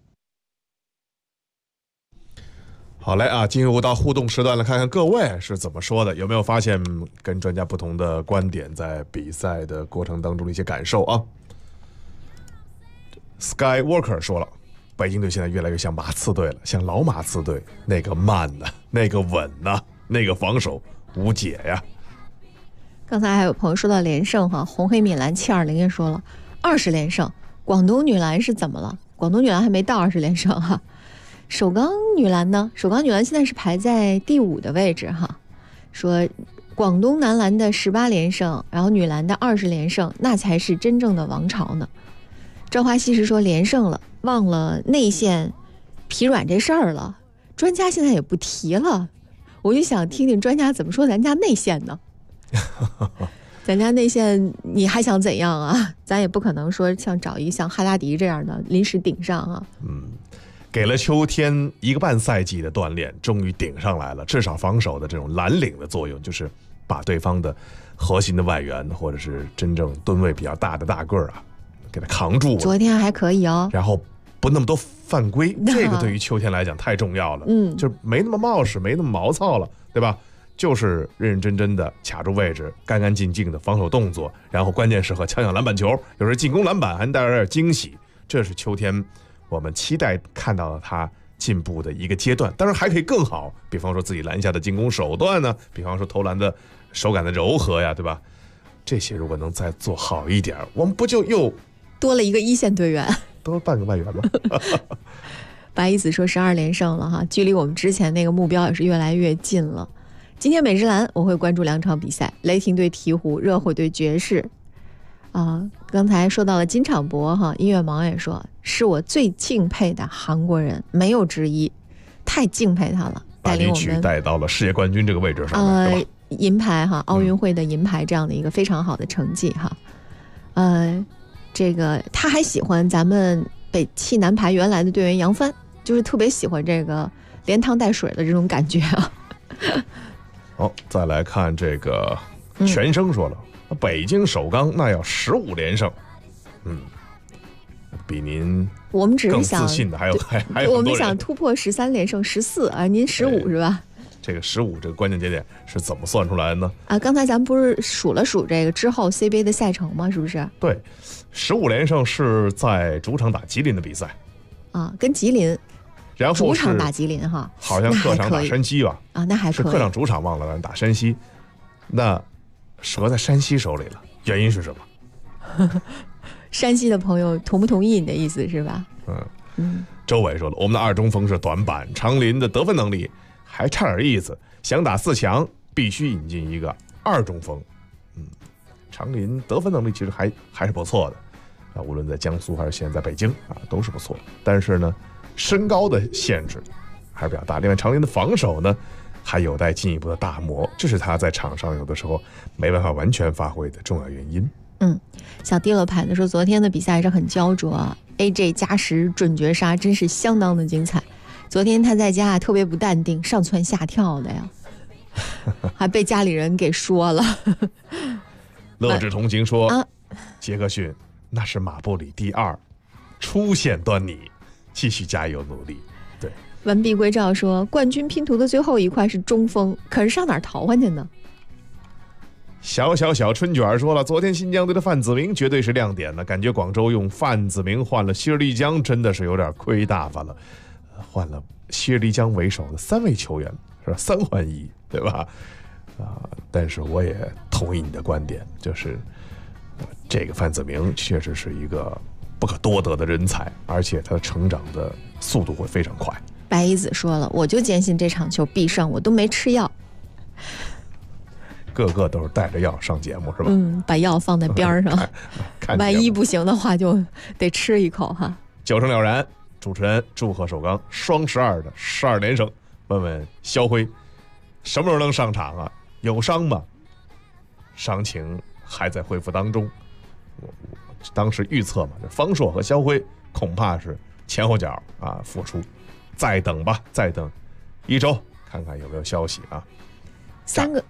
好嘞啊，进入到互动时段了，看看各位是怎么说的，有没有发现跟专家不同的观点，在比赛的过程当中的一些感受啊。Skywalker 说了，北京队现在越来越像马刺队了，像老马刺队，那个慢呢，那个稳呢，那个防守无解呀。 刚才还有朋友说到连胜哈，红黑米兰720也说了20连胜，广东女篮是怎么了？广东女篮还没到20连胜哈。首钢女篮呢？首钢女篮现在是排在第5的位置哈。说广东男篮的18连胜，然后女篮的20连胜，那才是真正的王朝呢。赵华西是说连胜了，忘了内线疲软这事儿了，专家现在也不提了。我就想听听专家怎么说咱家内线呢？咱家内线你还想怎样啊？咱也不可能说像找一个像哈达迪这样的临时顶上啊。 给了秋天1个半赛季的锻炼，终于顶上来了。至少防守的这种蓝领的作用，就是把对方的核心的外援或者是真正吨位比较大的大个儿啊，给他扛住了。 昨天还可以哦， 然后不那么多犯规，这个对于秋天来讲太重要了。就是没那么冒失，没那么毛糙了，对吧？就是认认真真的卡住位置，干干净净的防守动作，然后关键时刻抢抢篮板球，有时候进攻篮板还带点惊喜。这是秋天我们期待看到了他进步的一个阶段，当然还可以更好，比方说自己篮下的进攻手段呢，比方说投篮的手感的柔和呀，对吧？这些如果能再做好一点，我们不就又多了一个一线队员， 多了半个外援吗？ 白一子说12连胜了哈，距离我们之前那个目标也是越来越近了。今天美职篮我会关注2场比赛，雷霆对鹈鹕，热火对爵士。刚才说到了金场博哈，音乐盲也说是我最敬佩的韩国人，没有之一，太敬佩他了，带领我们带到了世界冠军这个位置上面，对吧？ 银牌哈，奥运会的银牌这样的一个非常好的成绩哈。这个他还喜欢咱们北汽男排原来的队员杨帆，就是特别喜欢这个连汤带水的这种感觉啊。 好，再来看这个全生说了。北京首钢那要15连胜，比您我们只是更想自信的还有我们想突破13连胜14啊，您15是吧？ 这个15这个关键节点是怎么算出来的呢？ 刚才咱们不是数了数这个之后 CBA 的赛程吗？是不是？ 对，15连胜是在主场打吉林的比赛跟吉林， 然后主场打吉林哈， 好像客场打山西吧？ 那还可以， 是客场主场忘了打山西，那折在山西手里了，原因是什么？ 山西的朋友同不同意你的意思是吧？ 周伟说了，我们的2中锋是短板，长林的得分能力还差点意思，想打4强必须引进一个2中锋。长林得分能力其实还是不错的无论在江苏还是现在在北京都是不错的，但是呢身高的限制还是比较大。另外长林的防守呢还有待进一步的打磨，这是他在场上有的时候没办法完全发挥的重要原因。 小地了牌的说，昨天的比赛还是很焦灼，AJ 加时准绝杀真是相当的精彩。昨天他在家特别不淡定，上蹿下跳的呀，还被家里人给说了。 乐之同行说，杰克逊那是马布里第2，出现端倪，继续加油努力。对， 完璧归赵说，冠军拼图的最后一块是中锋，可是上哪儿淘换去呢？ 小春卷说了，昨天新疆队的范子铭绝对是亮点了，感觉广州用范子铭换了希尔利江真的是有点亏大发了，换了希尔利江为首的3位球员是吧？3换1，对吧？但是我也同意你的观点，就是这个范子铭确实是一个不可多得的人才，而且他的成长的速度会非常快。 白衣子说了，我就坚信这场球必胜，我都没吃药。 个个都是带着药上节目是吧？ 把药放在边上万一不行的话就得吃一口哈。 9成了然，主持人祝贺首钢双12的12连胜。问问肖辉什么时候能上场啊？有伤吗？伤情还在恢复当中。我当时预测嘛，这方硕和肖辉恐怕是前后脚复出，再等吧，再等1周看看有没有消息啊。 3个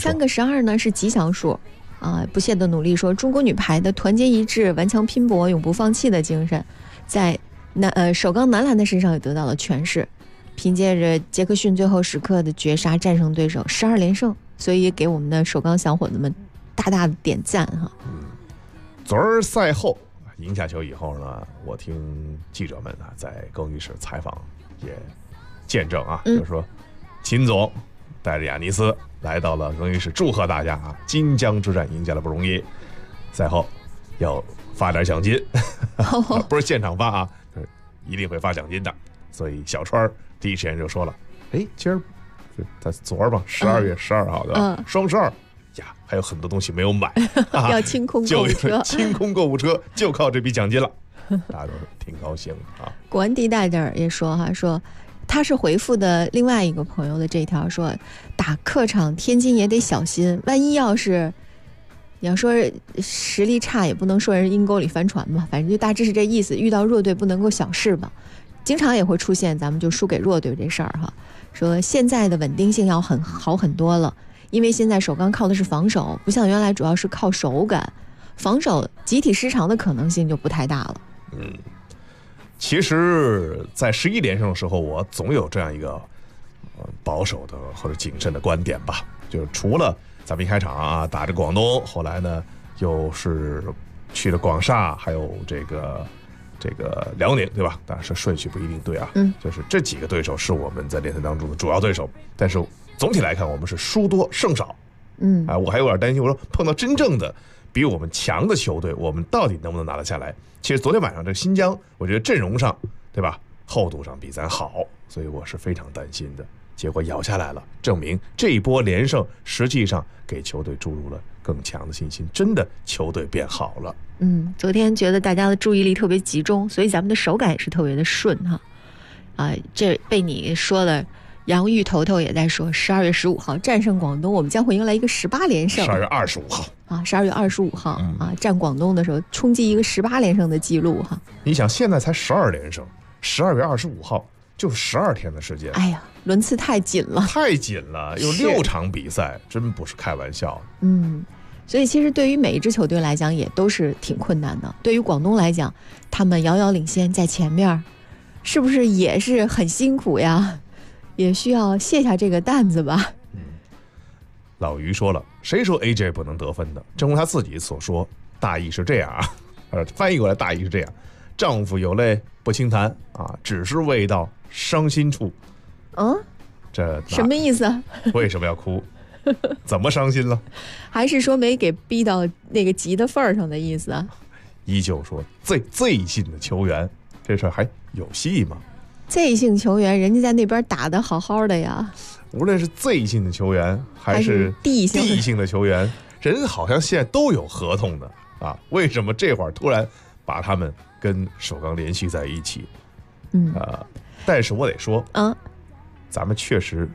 12呢是吉祥数不懈的努力说中国女排的团结一致、顽强拼搏、永不放弃的精神，在首钢男篮的身上也得到了诠释。凭借着杰克逊最后时刻的绝杀战胜对手，12连胜，所以给我们的首钢小伙子们大大的点赞哈。 昨儿赛后赢下球以后呢，我听记者们在更衣室采访也见证就是说秦总带着亚尼斯来到了更衣室，祝贺大家金江之战赢下了不容易。赛后要发点奖金，不是现场发一定会发奖金的。所以小川第一时间就说了：“今儿他昨儿吧，12月12号的双12呀，还有很多东西没有买， 要清空购物车， 清空购物车就靠这笔奖金了。”大家都挺高兴国安迪大点也说说他是回复的另外一个朋友的这条说，打客场天津也得小心，万一要是你要说实力差，也不能说人阴沟里翻船嘛，反正就大致是这意思。遇到弱队不能够小视吧。经常也会出现咱们就输给弱队这事儿说现在的稳定性要好很多了，因为现在首钢靠的是防守，不像原来主要是靠手感，防守集体失常的可能性就不太大了。 其实在11连胜的时候，我总有这样一个保守的或者谨慎的观点吧，就是除了咱们一开场打着广东，后来呢又是去了广厦，还有这个辽宁，对吧？当然是顺序不一定对就是这几个对手是我们在联赛当中的主要对手，但是总体来看我们是输多胜少。我还有点担心，我说碰到真正的比我们强的球队，我们到底能不能拿得下来？其实昨天晚上这新疆，我觉得阵容上，对吧，厚度上比咱好，所以我是非常担心的。结果咬下来了，证明这一波连胜实际上给球队注入了更强的信心，真的球队变好了。 昨天觉得大家的注意力特别集中，所以咱们的手感也是特别的顺这被你说了。杨芋头头也在说，12月15号战胜广东，我们将会迎来一个18连胜。 12月25号 12月25号战广东的时候冲击一个18连胜的记录你想现在才12连胜，12月25号就是12天的时间。 哎呀，轮次太紧了， 有6场比赛，真不是开玩笑。 所以其实对于每一支球队来讲也都是挺困难的。对于广东来讲，他们遥遥领先在前面，是不是也是很辛苦呀？也需要卸下这个担子吧。 老于说了，谁说 AJ 不能得分的？正如他自己所说，大意是这样翻译过来大意是这样：丈夫有泪不轻弹只是未到伤心处。这什么意思？ 为什么要哭？怎么伤心了？ 还是说没给逼到那个急的份儿上的意思依旧说最信的球员，这事儿还有戏吗 ？Z 姓球员，人家在那边打得好好的呀。 无论是 Z 姓的球员还是 D 姓的球员，人好像现在都有合同的为什么这会儿突然把他们跟首钢联系在一起？但是我得说咱们确实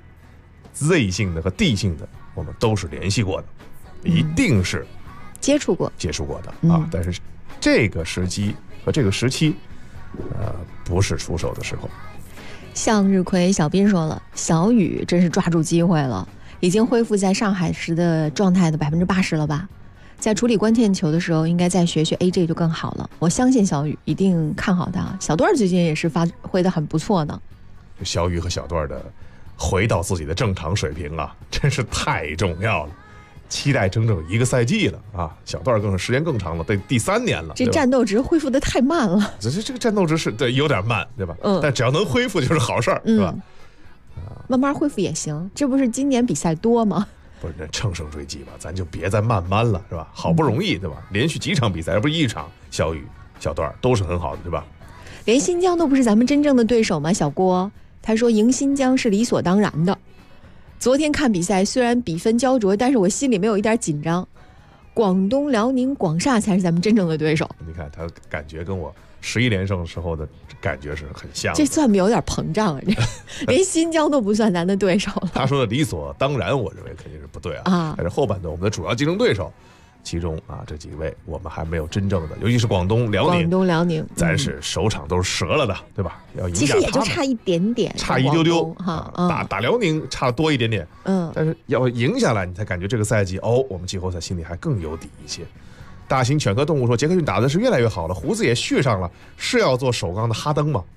Z 姓的和 D 姓的，我们都是联系过的，一定是接触过的但是这个时机和这个时期。不是出手的时候。 向日葵小斌说了，小雨真是抓住机会了，已经恢复在上海时的状态的80%了吧？在处理关键球的时候，应该再学 AJ 就更好了。我相信小雨，一定看好他。小段最近也是发挥的很不错呢。 小雨和小段的回到自己的正常水平真是太重要了。期待整整1个赛季了小段更是时间更长了，第3年了。 这战斗值恢复的太慢了。 这个战斗值是对有点慢，对吧？但只要能恢复就是好事儿，是吧？ 慢慢恢复也行，这不是今年比赛多吗？ 不是，乘胜追击吧，咱就别再慢慢了，是吧？好不容易，对吧？连续几场比赛，而不是1场，小雨、小段都是很好的，对吧？ 连新疆都不是咱们真正的对手吗？小郭他说赢新疆是理所当然的。昨天看比赛，虽然比分焦灼，但是我心里没有一点紧张。广东、辽宁、广厦才是咱们真正的对手。 你看他感觉跟我11连胜时候的感觉是很像的。 这算不有点膨胀啊？连新疆都不算咱的对手了。 他说的理所当然，我认为肯定是不对但是后半段我们的主要竞争对手， 其中啊这几位我们还没有真正的，尤其是广东、辽宁，咱是首场都是折了的，对吧？要赢下他们， 其实也就差一点点， 差一丢丢哈， 打辽宁差多一点点，但是要赢下来，你才感觉这个赛季我们季后赛心里还更有底一些。大型犬科动物说，杰克逊打的是越来越好了，胡子也续上了，是要做首钢的哈登吗？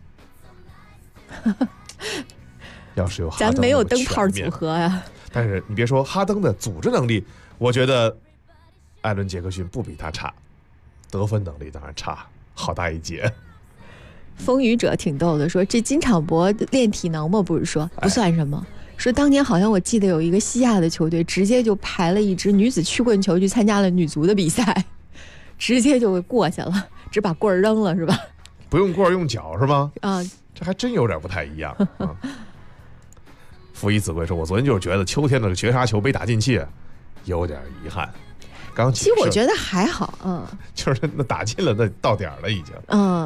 要是有哈登， 咱没有灯泡组合呀。 但是你别说哈登的组织能力，我觉得艾伦·杰克逊不比他差，得分能力当然差好大一截。 风雨者挺逗的，说这金场博练体能吗？不是说不算什么。说当年好像我记得有一个西亚的球队，直接就排了一支女子曲棍球去参加了女足的比赛，直接就过去了，只把棍儿扔了是吧？ 不用棍儿用脚是吗？ 啊， 这还真有点不太一样。傅一子贵说，我昨天就是觉得秋天的绝杀球没打进去，有点遗憾。 其实我觉得还好， 就是那打进了，那到点了已经。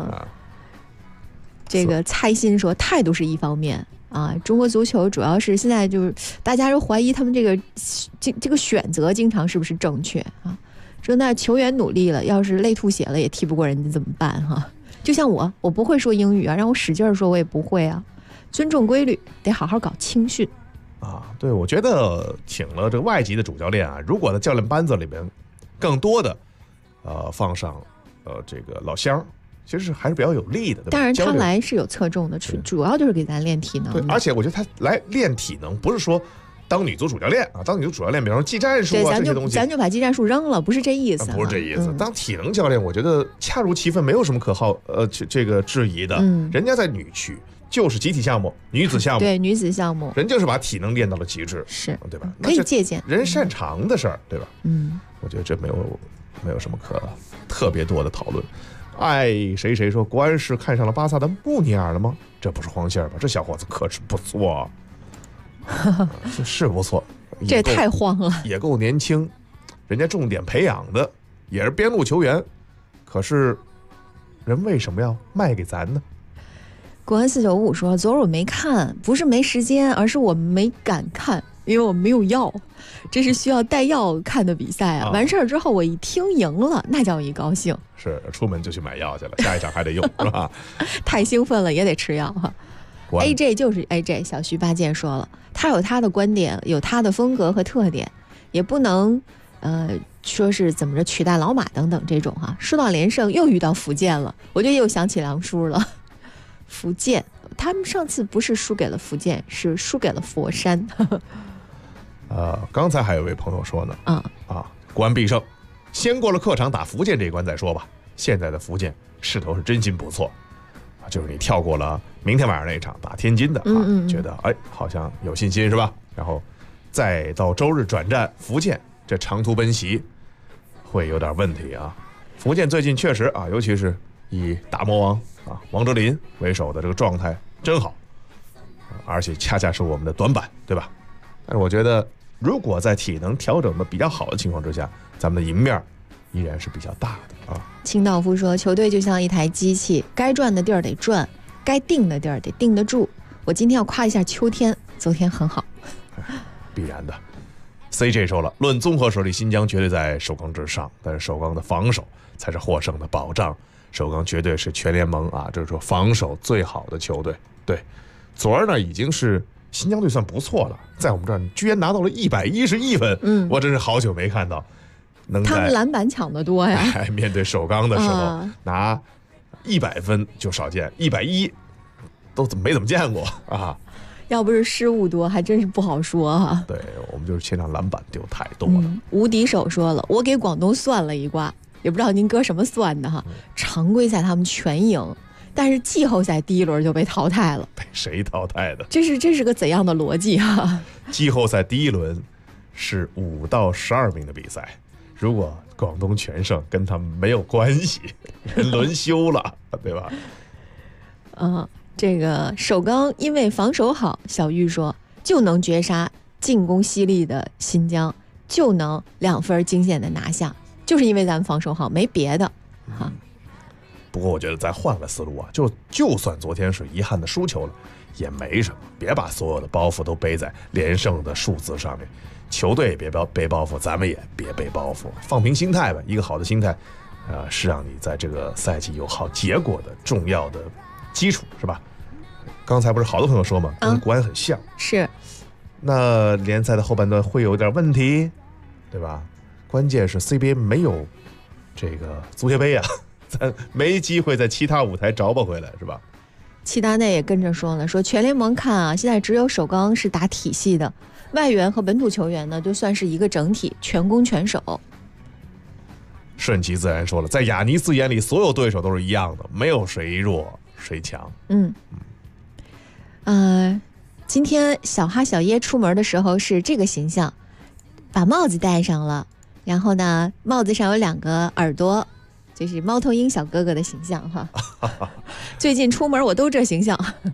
这个蔡鑫说，态度是一方面啊，中国足球主要是现在就是大家都怀疑他们这个选择经常是不是正确啊？说那球员努力了，要是累吐血了也踢不过人家怎么办哈？就像我不会说英语啊，让我使劲说我也不会啊。尊重规律，得好好搞青训啊！对，我觉得请了这个外籍的主教练啊，如果在教练班子里面更多的放上这个老乡，其实是还是比较有利的。对吧？ 当然他来是有侧重的，主要就是给咱练体能。 对，而且我觉得他来练体能，不是说当女足主教练啊，当女足主教练，比方说技战术啊这些东西， 咱就把技战术扔了，不是这意思。 不是这意思。当体能教练，我觉得恰如其分，没有什么可这个质疑的。人家在女区。就是集体项目，女子项目， 对女子项目， 人就是把体能练到了极致， 是对吧？ 可以借鉴， 人擅长的事儿，对吧？我觉得这没有什么可特别多的讨论。谁说国安是看上了巴萨的穆尼尔了吗？这不是黄线吧？这小伙子可是不错，是不错， 这也太慌了， 也够年轻，人家重点培养的也是边路球员，可是人为什么要卖给咱呢？ 国安495说，昨儿我没看，不是没时间，而是我没敢看，因为我没有药，这是需要带药看的比赛啊。完事儿之后我一听赢了，那叫一高兴， 是出门就去买药去了，下一场还得用是吧？ 太兴奋了也得吃药哈。AJ 就是 AJ， 小徐八戒说了，他有他的观点，有他的风格和特点，也不能说是怎么着取代老马等等这种哈。说到连胜又遇到福建了，我就又想起梁叔了。福建，他们上次不是输给了福建，是输给了佛山。 刚才还有位朋友说呢，国安必胜，先过了客场打福建这一关再说吧。现在的福建势头是真心不错，就是你跳过了明天晚上那一场打天津的觉得好像有信心是吧？然后再到周日转战福建，这长途奔袭会有点问题啊。福建最近确实尤其是以大魔王王哲林为首的这个状态真好，而且恰恰是我们的短板，对吧？但是我觉得，如果在体能调整的比较好的情况之下，咱们的赢面依然是比较大的啊。 清道夫说，球队就像一台机器，该转的地儿得转，该定的地儿得定得住。我今天要夸一下秋天，昨天很好， 必然的。CJ 说了，论综合实力，新疆绝对在首钢之上，但是首钢的防守才是获胜的保障。首钢绝对是全联盟这是说防守最好的球队。对，昨儿呢已经是新疆队算不错了，在我们这儿居然拿到了111分，我真是好久没看到能在他们篮板抢得多呀。 面对首钢的时候拿100分就少见，110都没怎么见过啊。 要不是失误多，还真是不好说啊。 对，我们就是前场篮板丢太多了。 无敌手说了，我给广东算了一卦。也不知道您搁什么算的哈，常规赛他们全赢，但是季后赛第一轮就被淘汰了。 被谁淘汰的？ 这是个怎样的逻辑啊？ 季后赛第一轮是5到12名的比赛，如果广东全胜，跟他们没有关系，人轮休了，对吧？ 这个首钢因为防守好，小玉说就能绝杀进攻犀利的新疆，就能2分惊险的拿下。就是因为咱们防守好，没别的哈。 不过我觉得再换个思路啊，就算昨天是遗憾的输球了，也没什么，别把所有的包袱都背在连胜的数字上面。球队也别背包袱，咱们也别背包袱，放平心态吧。一个好的心态，是让你在这个赛季有好结果的重要的基础，是吧？刚才不是好多朋友说嘛，跟国安很像， 是。 那联赛的后半段会有点问题，对吧？关键是 CBA 没有这个足协杯啊，咱没机会在其他舞台找补回来，是吧？ 齐达内也跟着说了，说全联盟看啊，现在只有首钢是打体系的，外援和本土球员呢，就算是一个整体，全攻全守。 顺其自然说了，在亚尼斯眼里，所有对手都是一样的，没有谁弱谁强。 今天小哈小耶出门的时候是这个形象，把帽子戴上了，然后呢，帽子上有2个耳朵，就是猫头鹰小哥哥的形象哈。最近出门我都这形象。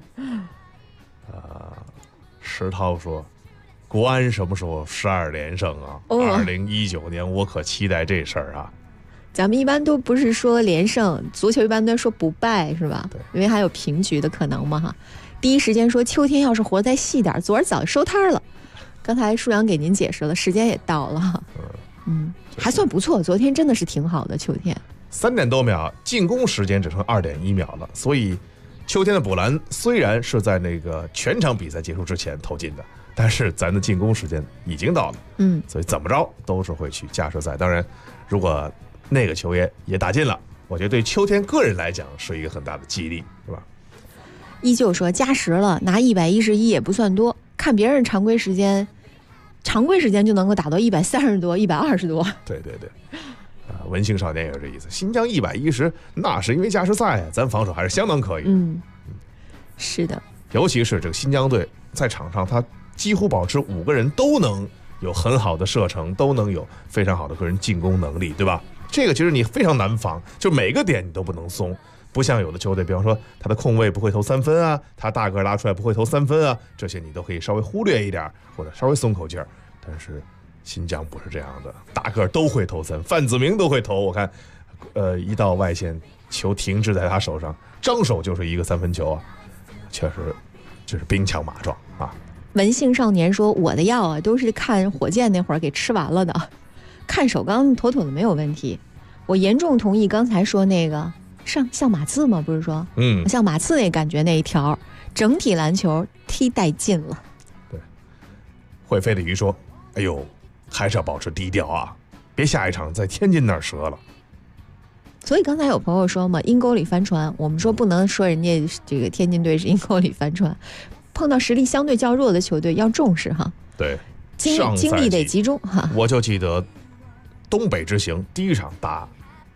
石涛说，国安什么时候12连胜啊？2019年我可期待这事儿啊。 咱们一般都不是说连胜，足球一般都说不败是吧？ 对， 因为还有平局的可能嘛哈。第一时间说秋天要是活再细点，昨儿早收摊了。刚才舒阳给您解释了，时间也到了。还算不错，昨天真的是挺好的秋天。 3点多秒，进攻时间只剩2.1秒了，所以秋天的补篮虽然是在那个全场比赛结束之前投进的，但是咱的进攻时间已经到了。所以怎么着都是会去加时赛。当然，如果那个球也打进了，我觉得对秋天个人来讲是一个很大的激励，是吧？ 依旧说加时了，拿111也不算多，看别人常规时间就能够打到130多、120多。 对，文星少年也是这意思。新疆110，那是因为加时赛啊，咱防守还是相当可以。 是的， 尤其是这个新疆队在场上，他几乎保持5个人都能有很好的射程，都能有非常好的个人进攻能力，对吧？这个其实你非常难防，就每个点你都不能松。不像有的球队，比方说他的控卫不会投3分啊，他大个拉出来不会投3分啊，这些你都可以稍微忽略一点，或者稍微松口劲儿。但是新疆不是这样的，大个都会投3，范子铭都会投。我看，一到外线，球停滞在他手上，张手就是一个3分球啊，确实就是兵强马壮啊。 文姓少年说，我的药啊都是看火箭那会儿给吃完了的，看首钢妥妥的没有问题。我严重同意刚才说那个。像马刺吗？不是说，像马刺那感觉那一条，整体篮球踢带劲了。 对，会飞的鱼说：“哎呦，还是要保持低调啊，别下一场在天津那儿折了。” 所以刚才有朋友说嘛，阴沟里翻船，我们说不能说人家这个天津队是阴沟里翻船，碰到实力相对较弱的球队要重视哈。 对， 精力得集中哈。 我就记得东北之行第一场打。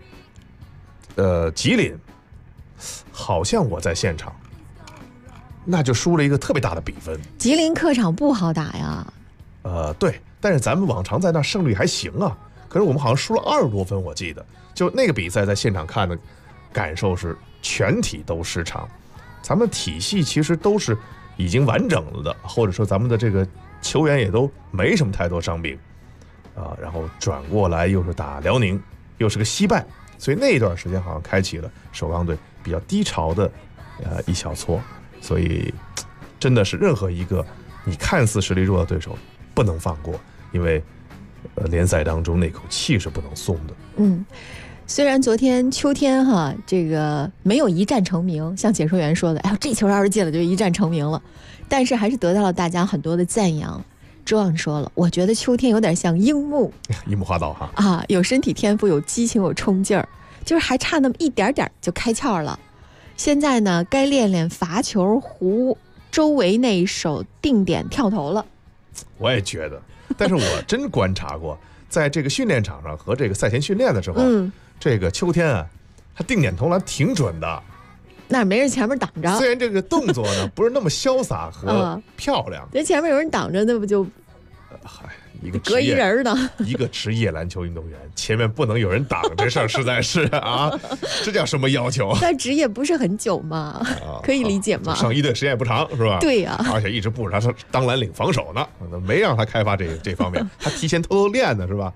吉林，好像我在现场，那就输了一个特别大的比分。 吉林客场不好打呀。 对，但是咱们往常在那胜率还行啊。可是我们好像输了20多分，我记得。就那个比赛在现场看的感受是全体都失常。咱们体系其实都是已经完整了的，或者说咱们的这个球员也都没什么太多伤病然后转过来又是打辽宁，又是个惜败。所以那一段时间好像开启了首钢队比较低潮的一小撮，所以真的是任何一个你看似实力弱的对手不能放过，因为联赛当中那口气是不能松的。 虽然昨天秋天哈这个没有一战成名，像解说员说的，哎呦这球要是进了就一战成名了，但是还是得到了大家很多的赞扬。周昂说了，我觉得秋天有点像樱木花道哈有身体天赋，有激情，有冲劲儿，就是还差那么一点点就开窍了。现在呢，该练练罚球弧周围那一手定点跳投了。 我也觉得，但是我真观察过，在这个训练场上和这个赛前训练的时候，这个秋天啊，他定点投篮挺准的。 那没人前面挡着， 虽然这个动作呢不是那么潇洒和漂亮， 这前面有人挡着，那不就一个隔一人呢？ 一个职业篮球运动员前面不能有人挡，这事儿实在是这叫什么要求？ 但职业不是很久嘛，可以理解嘛。 上一队时间也不长是吧？ 对呀， 而且一直布置他当蓝领防守呢，没让他开发这方面，他提前偷偷练的是吧？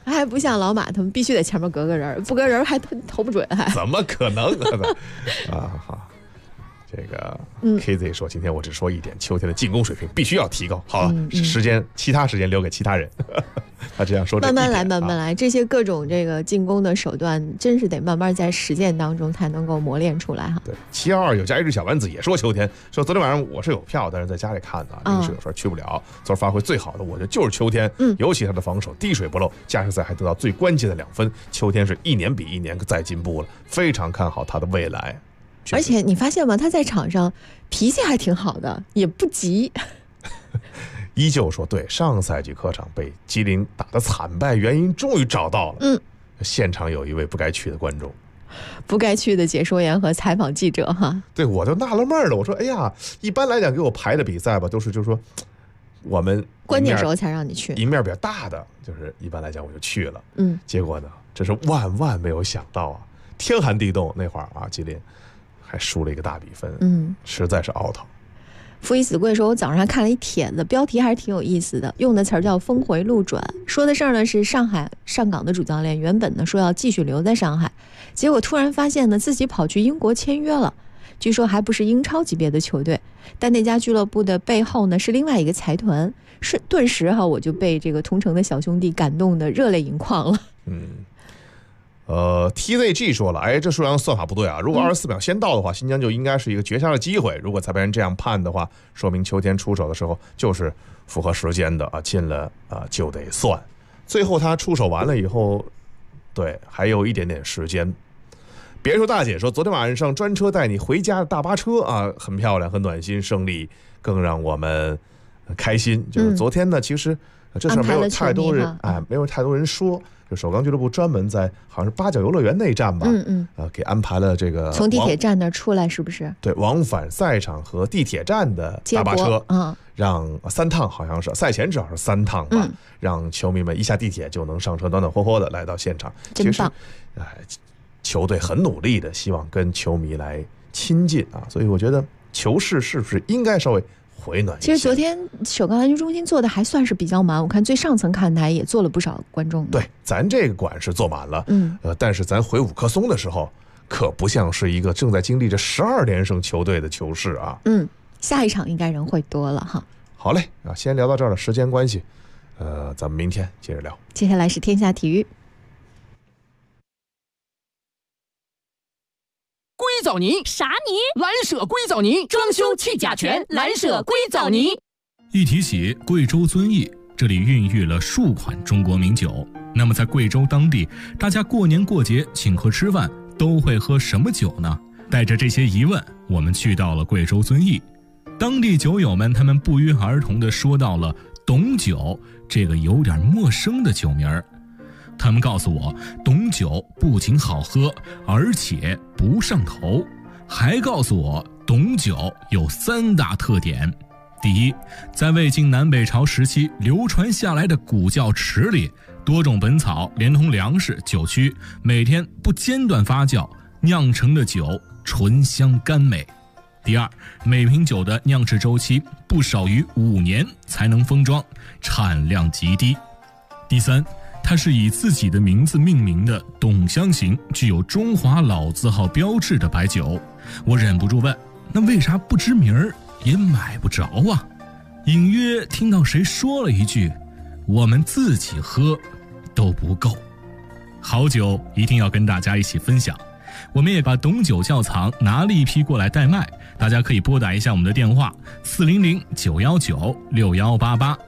还不像老马他们必须得前面隔个人，不隔人还投不准，还怎么可能啊？好，这个 KZ 说，今天我只说一点，秋天的进攻水平必须要提高。好了，其他时间留给其他人。他这样说， 慢慢来，慢慢来，这些各种这个进攻的手段，真是得慢慢在实践当中才能够磨练出来哈。 对，722有家一只小丸子也说秋天，说昨天晚上我是有票，但是在家里看的，临时有事去不了。昨儿发挥最好的，我觉得就是秋天，尤其他的防守滴水不漏，加时赛还得到最关键的2分，秋天是一年比一年在进步了，非常看好他的未来。 而且你发现吗？他在场上脾气还挺好的，也不急。 依旧说对，上赛季客场被吉林打得惨败，原因终于找到了。现场有一位不该去的观众， 不该去的解说员和采访记者哈。 对，我就纳了闷了，我说哎呀，一般来讲给我排的比赛吧，都是就是说我们关键时候才让你去， 赢面比较大的，就是一般来讲我就去了。结果呢，这是万万没有想到啊，天寒地冻那会儿啊，吉林还输了一个大比分，实在是懊恼。 父以子贵说，我早上看了一帖子，标题还是挺有意思的，用的词儿叫峰回路转。说的事儿呢是上港的主教练原本呢说要继续留在上海，结果突然发现呢自己跑去英国签约了，据说还不是英超级别的球队，但那家俱乐部的背后呢是另外一个财团，顿时哈我就被这个同城的小兄弟感动的热泪盈眶了。 TZG 说了，哎，这数量算法不对啊！如果24秒先到的话，新疆就应该是一个绝杀的机会。如果裁判员这样判的话，说明秋天出手的时候就是符合时间的啊，进了就得算。最后他出手完了以后，对，还有一点点时间。别说大姐说，昨天晚上专车带你回家的大巴车啊，很漂亮，很暖心，胜利更让我们开心。就是昨天呢，其实这事没有太多人没有太多人说。就首钢俱乐部专门在好像是八角游乐园那站吧，给安排了这个从地铁站那出来，是不是？ 对，往返赛场和地铁站的大巴车，让3趟，好像是赛前至少是3趟吧，让球迷们一下地铁就能上车，暖暖和和的来到现场。 真棒！ 球队很努力的，希望跟球迷来亲近啊，所以我觉得球市是不是应该稍微回暖一些。 其实昨天首钢篮球中心做的还算是比较满，我看最上层看台也坐了不少观众。 对，咱这个馆是坐满了，但是咱回五棵松的时候，可不像是一个正在经历着12连胜球队的球市啊。 下一场应该人会多了哈。 好嘞啊，先聊到这儿了，时间关系，咱们明天接着聊。 接下来是天下体育。 硅藻泥啥泥？蓝舍硅藻泥，装修去甲醛，蓝舍硅藻泥。 一提起贵州遵义，这里孕育了数款中国名酒。那么在贵州当地，大家过年过节请客吃饭都会喝什么酒呢？带着这些疑问，我们去到了贵州遵义。当地酒友们他们不约而同地说到了董酒这个有点陌生的酒名儿。他们告诉我，董酒不仅好喝，而且不上头，还告诉我董酒有3大特点。第一，在魏晋南北朝时期流传下来的古窖池里，多种本草连同粮食、酒曲，每天不间断发酵酿成的酒醇香甘美。第二，每瓶酒的酿制周期不少于5年才能封装，产量极低。第三，它是以自己的名字命名的董香型，具有中华老字号标志的白酒。我忍不住问，那为啥不知名儿也买不着啊？隐约听到谁说了一句，我们自己喝都不够。好酒一定要跟大家一起分享，我们也把董酒窖藏拿了一批过来代卖，大家可以拨打一下我们的电话400-919-6188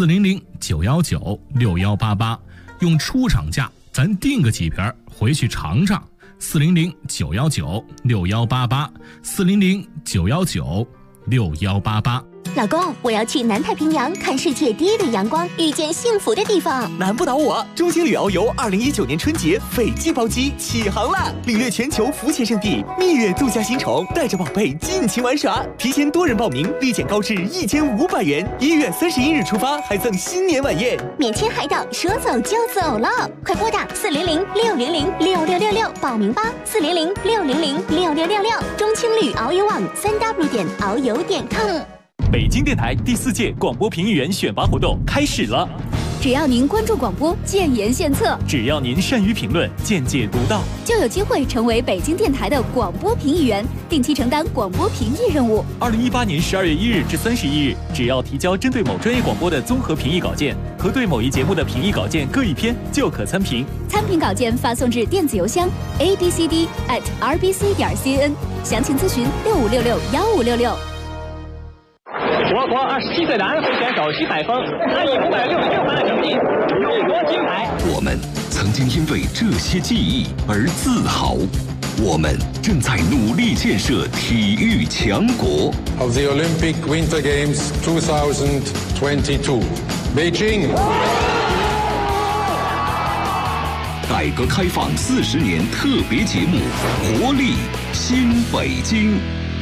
400-919-6188，用出厂价咱订个几瓶回去尝尝。400-919-6188 400-919-6188。 老公，我要去南太平洋看世界第一缕阳光，遇见幸福的地方。 难不倒我！中青旅遨游2019年春节斐济包机起航啦！领略全球浮潜圣地，蜜月度假新宠，带着宝贝尽情玩耍。提前多人报名，立减高至1500元。1月31日出发，还赠新年晚宴， 免签海岛，说走就走了！快拨打400-600-6666报名吧！400-600-6666，中青旅遨游网3w.遨游.com。 北京电台第4届广播评议员选拔活动开始了。 只要您关注广播，建言献策； 只要您善于评论，见解独到， 就有机会成为北京电台的广播评议员，定期承担广播评议任务。 2018年12月1日至31日，只要提交针对某专业广播的综合评议稿件和对某一节目的评议稿件各一篇，就可参评。 参评稿件发送至电子邮箱 abcd@rbc.cn， 详情咨询65661566。 我国27岁的安徽选手徐海峰，他以566分的成绩荣夺金牌。 我们曾经因为这些记忆而自豪，我们正在努力建设体育强国。 Of the Olympic Winter Games 2022, Beijing。 改革开放40年特别节目《活力新北京》。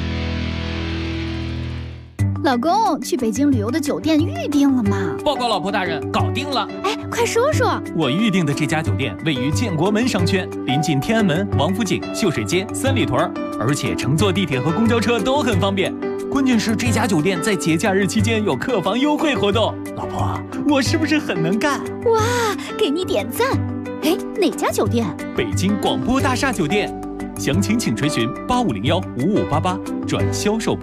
老公，去北京旅游的酒店预定了吗？ 报告老婆大人，搞定了。 哎，快说说。 我预定的这家酒店位于建国门商圈，临近天安门、王府井、秀水街、三里屯，而且乘坐地铁和公交车都很方便。关键是这家酒店在节假日期间有客房优惠活动。老婆，我是不是很能干？ 哇，给你点赞。哎，哪家酒店？ 北京广播大厦酒店。详情请垂询85015588转销售部。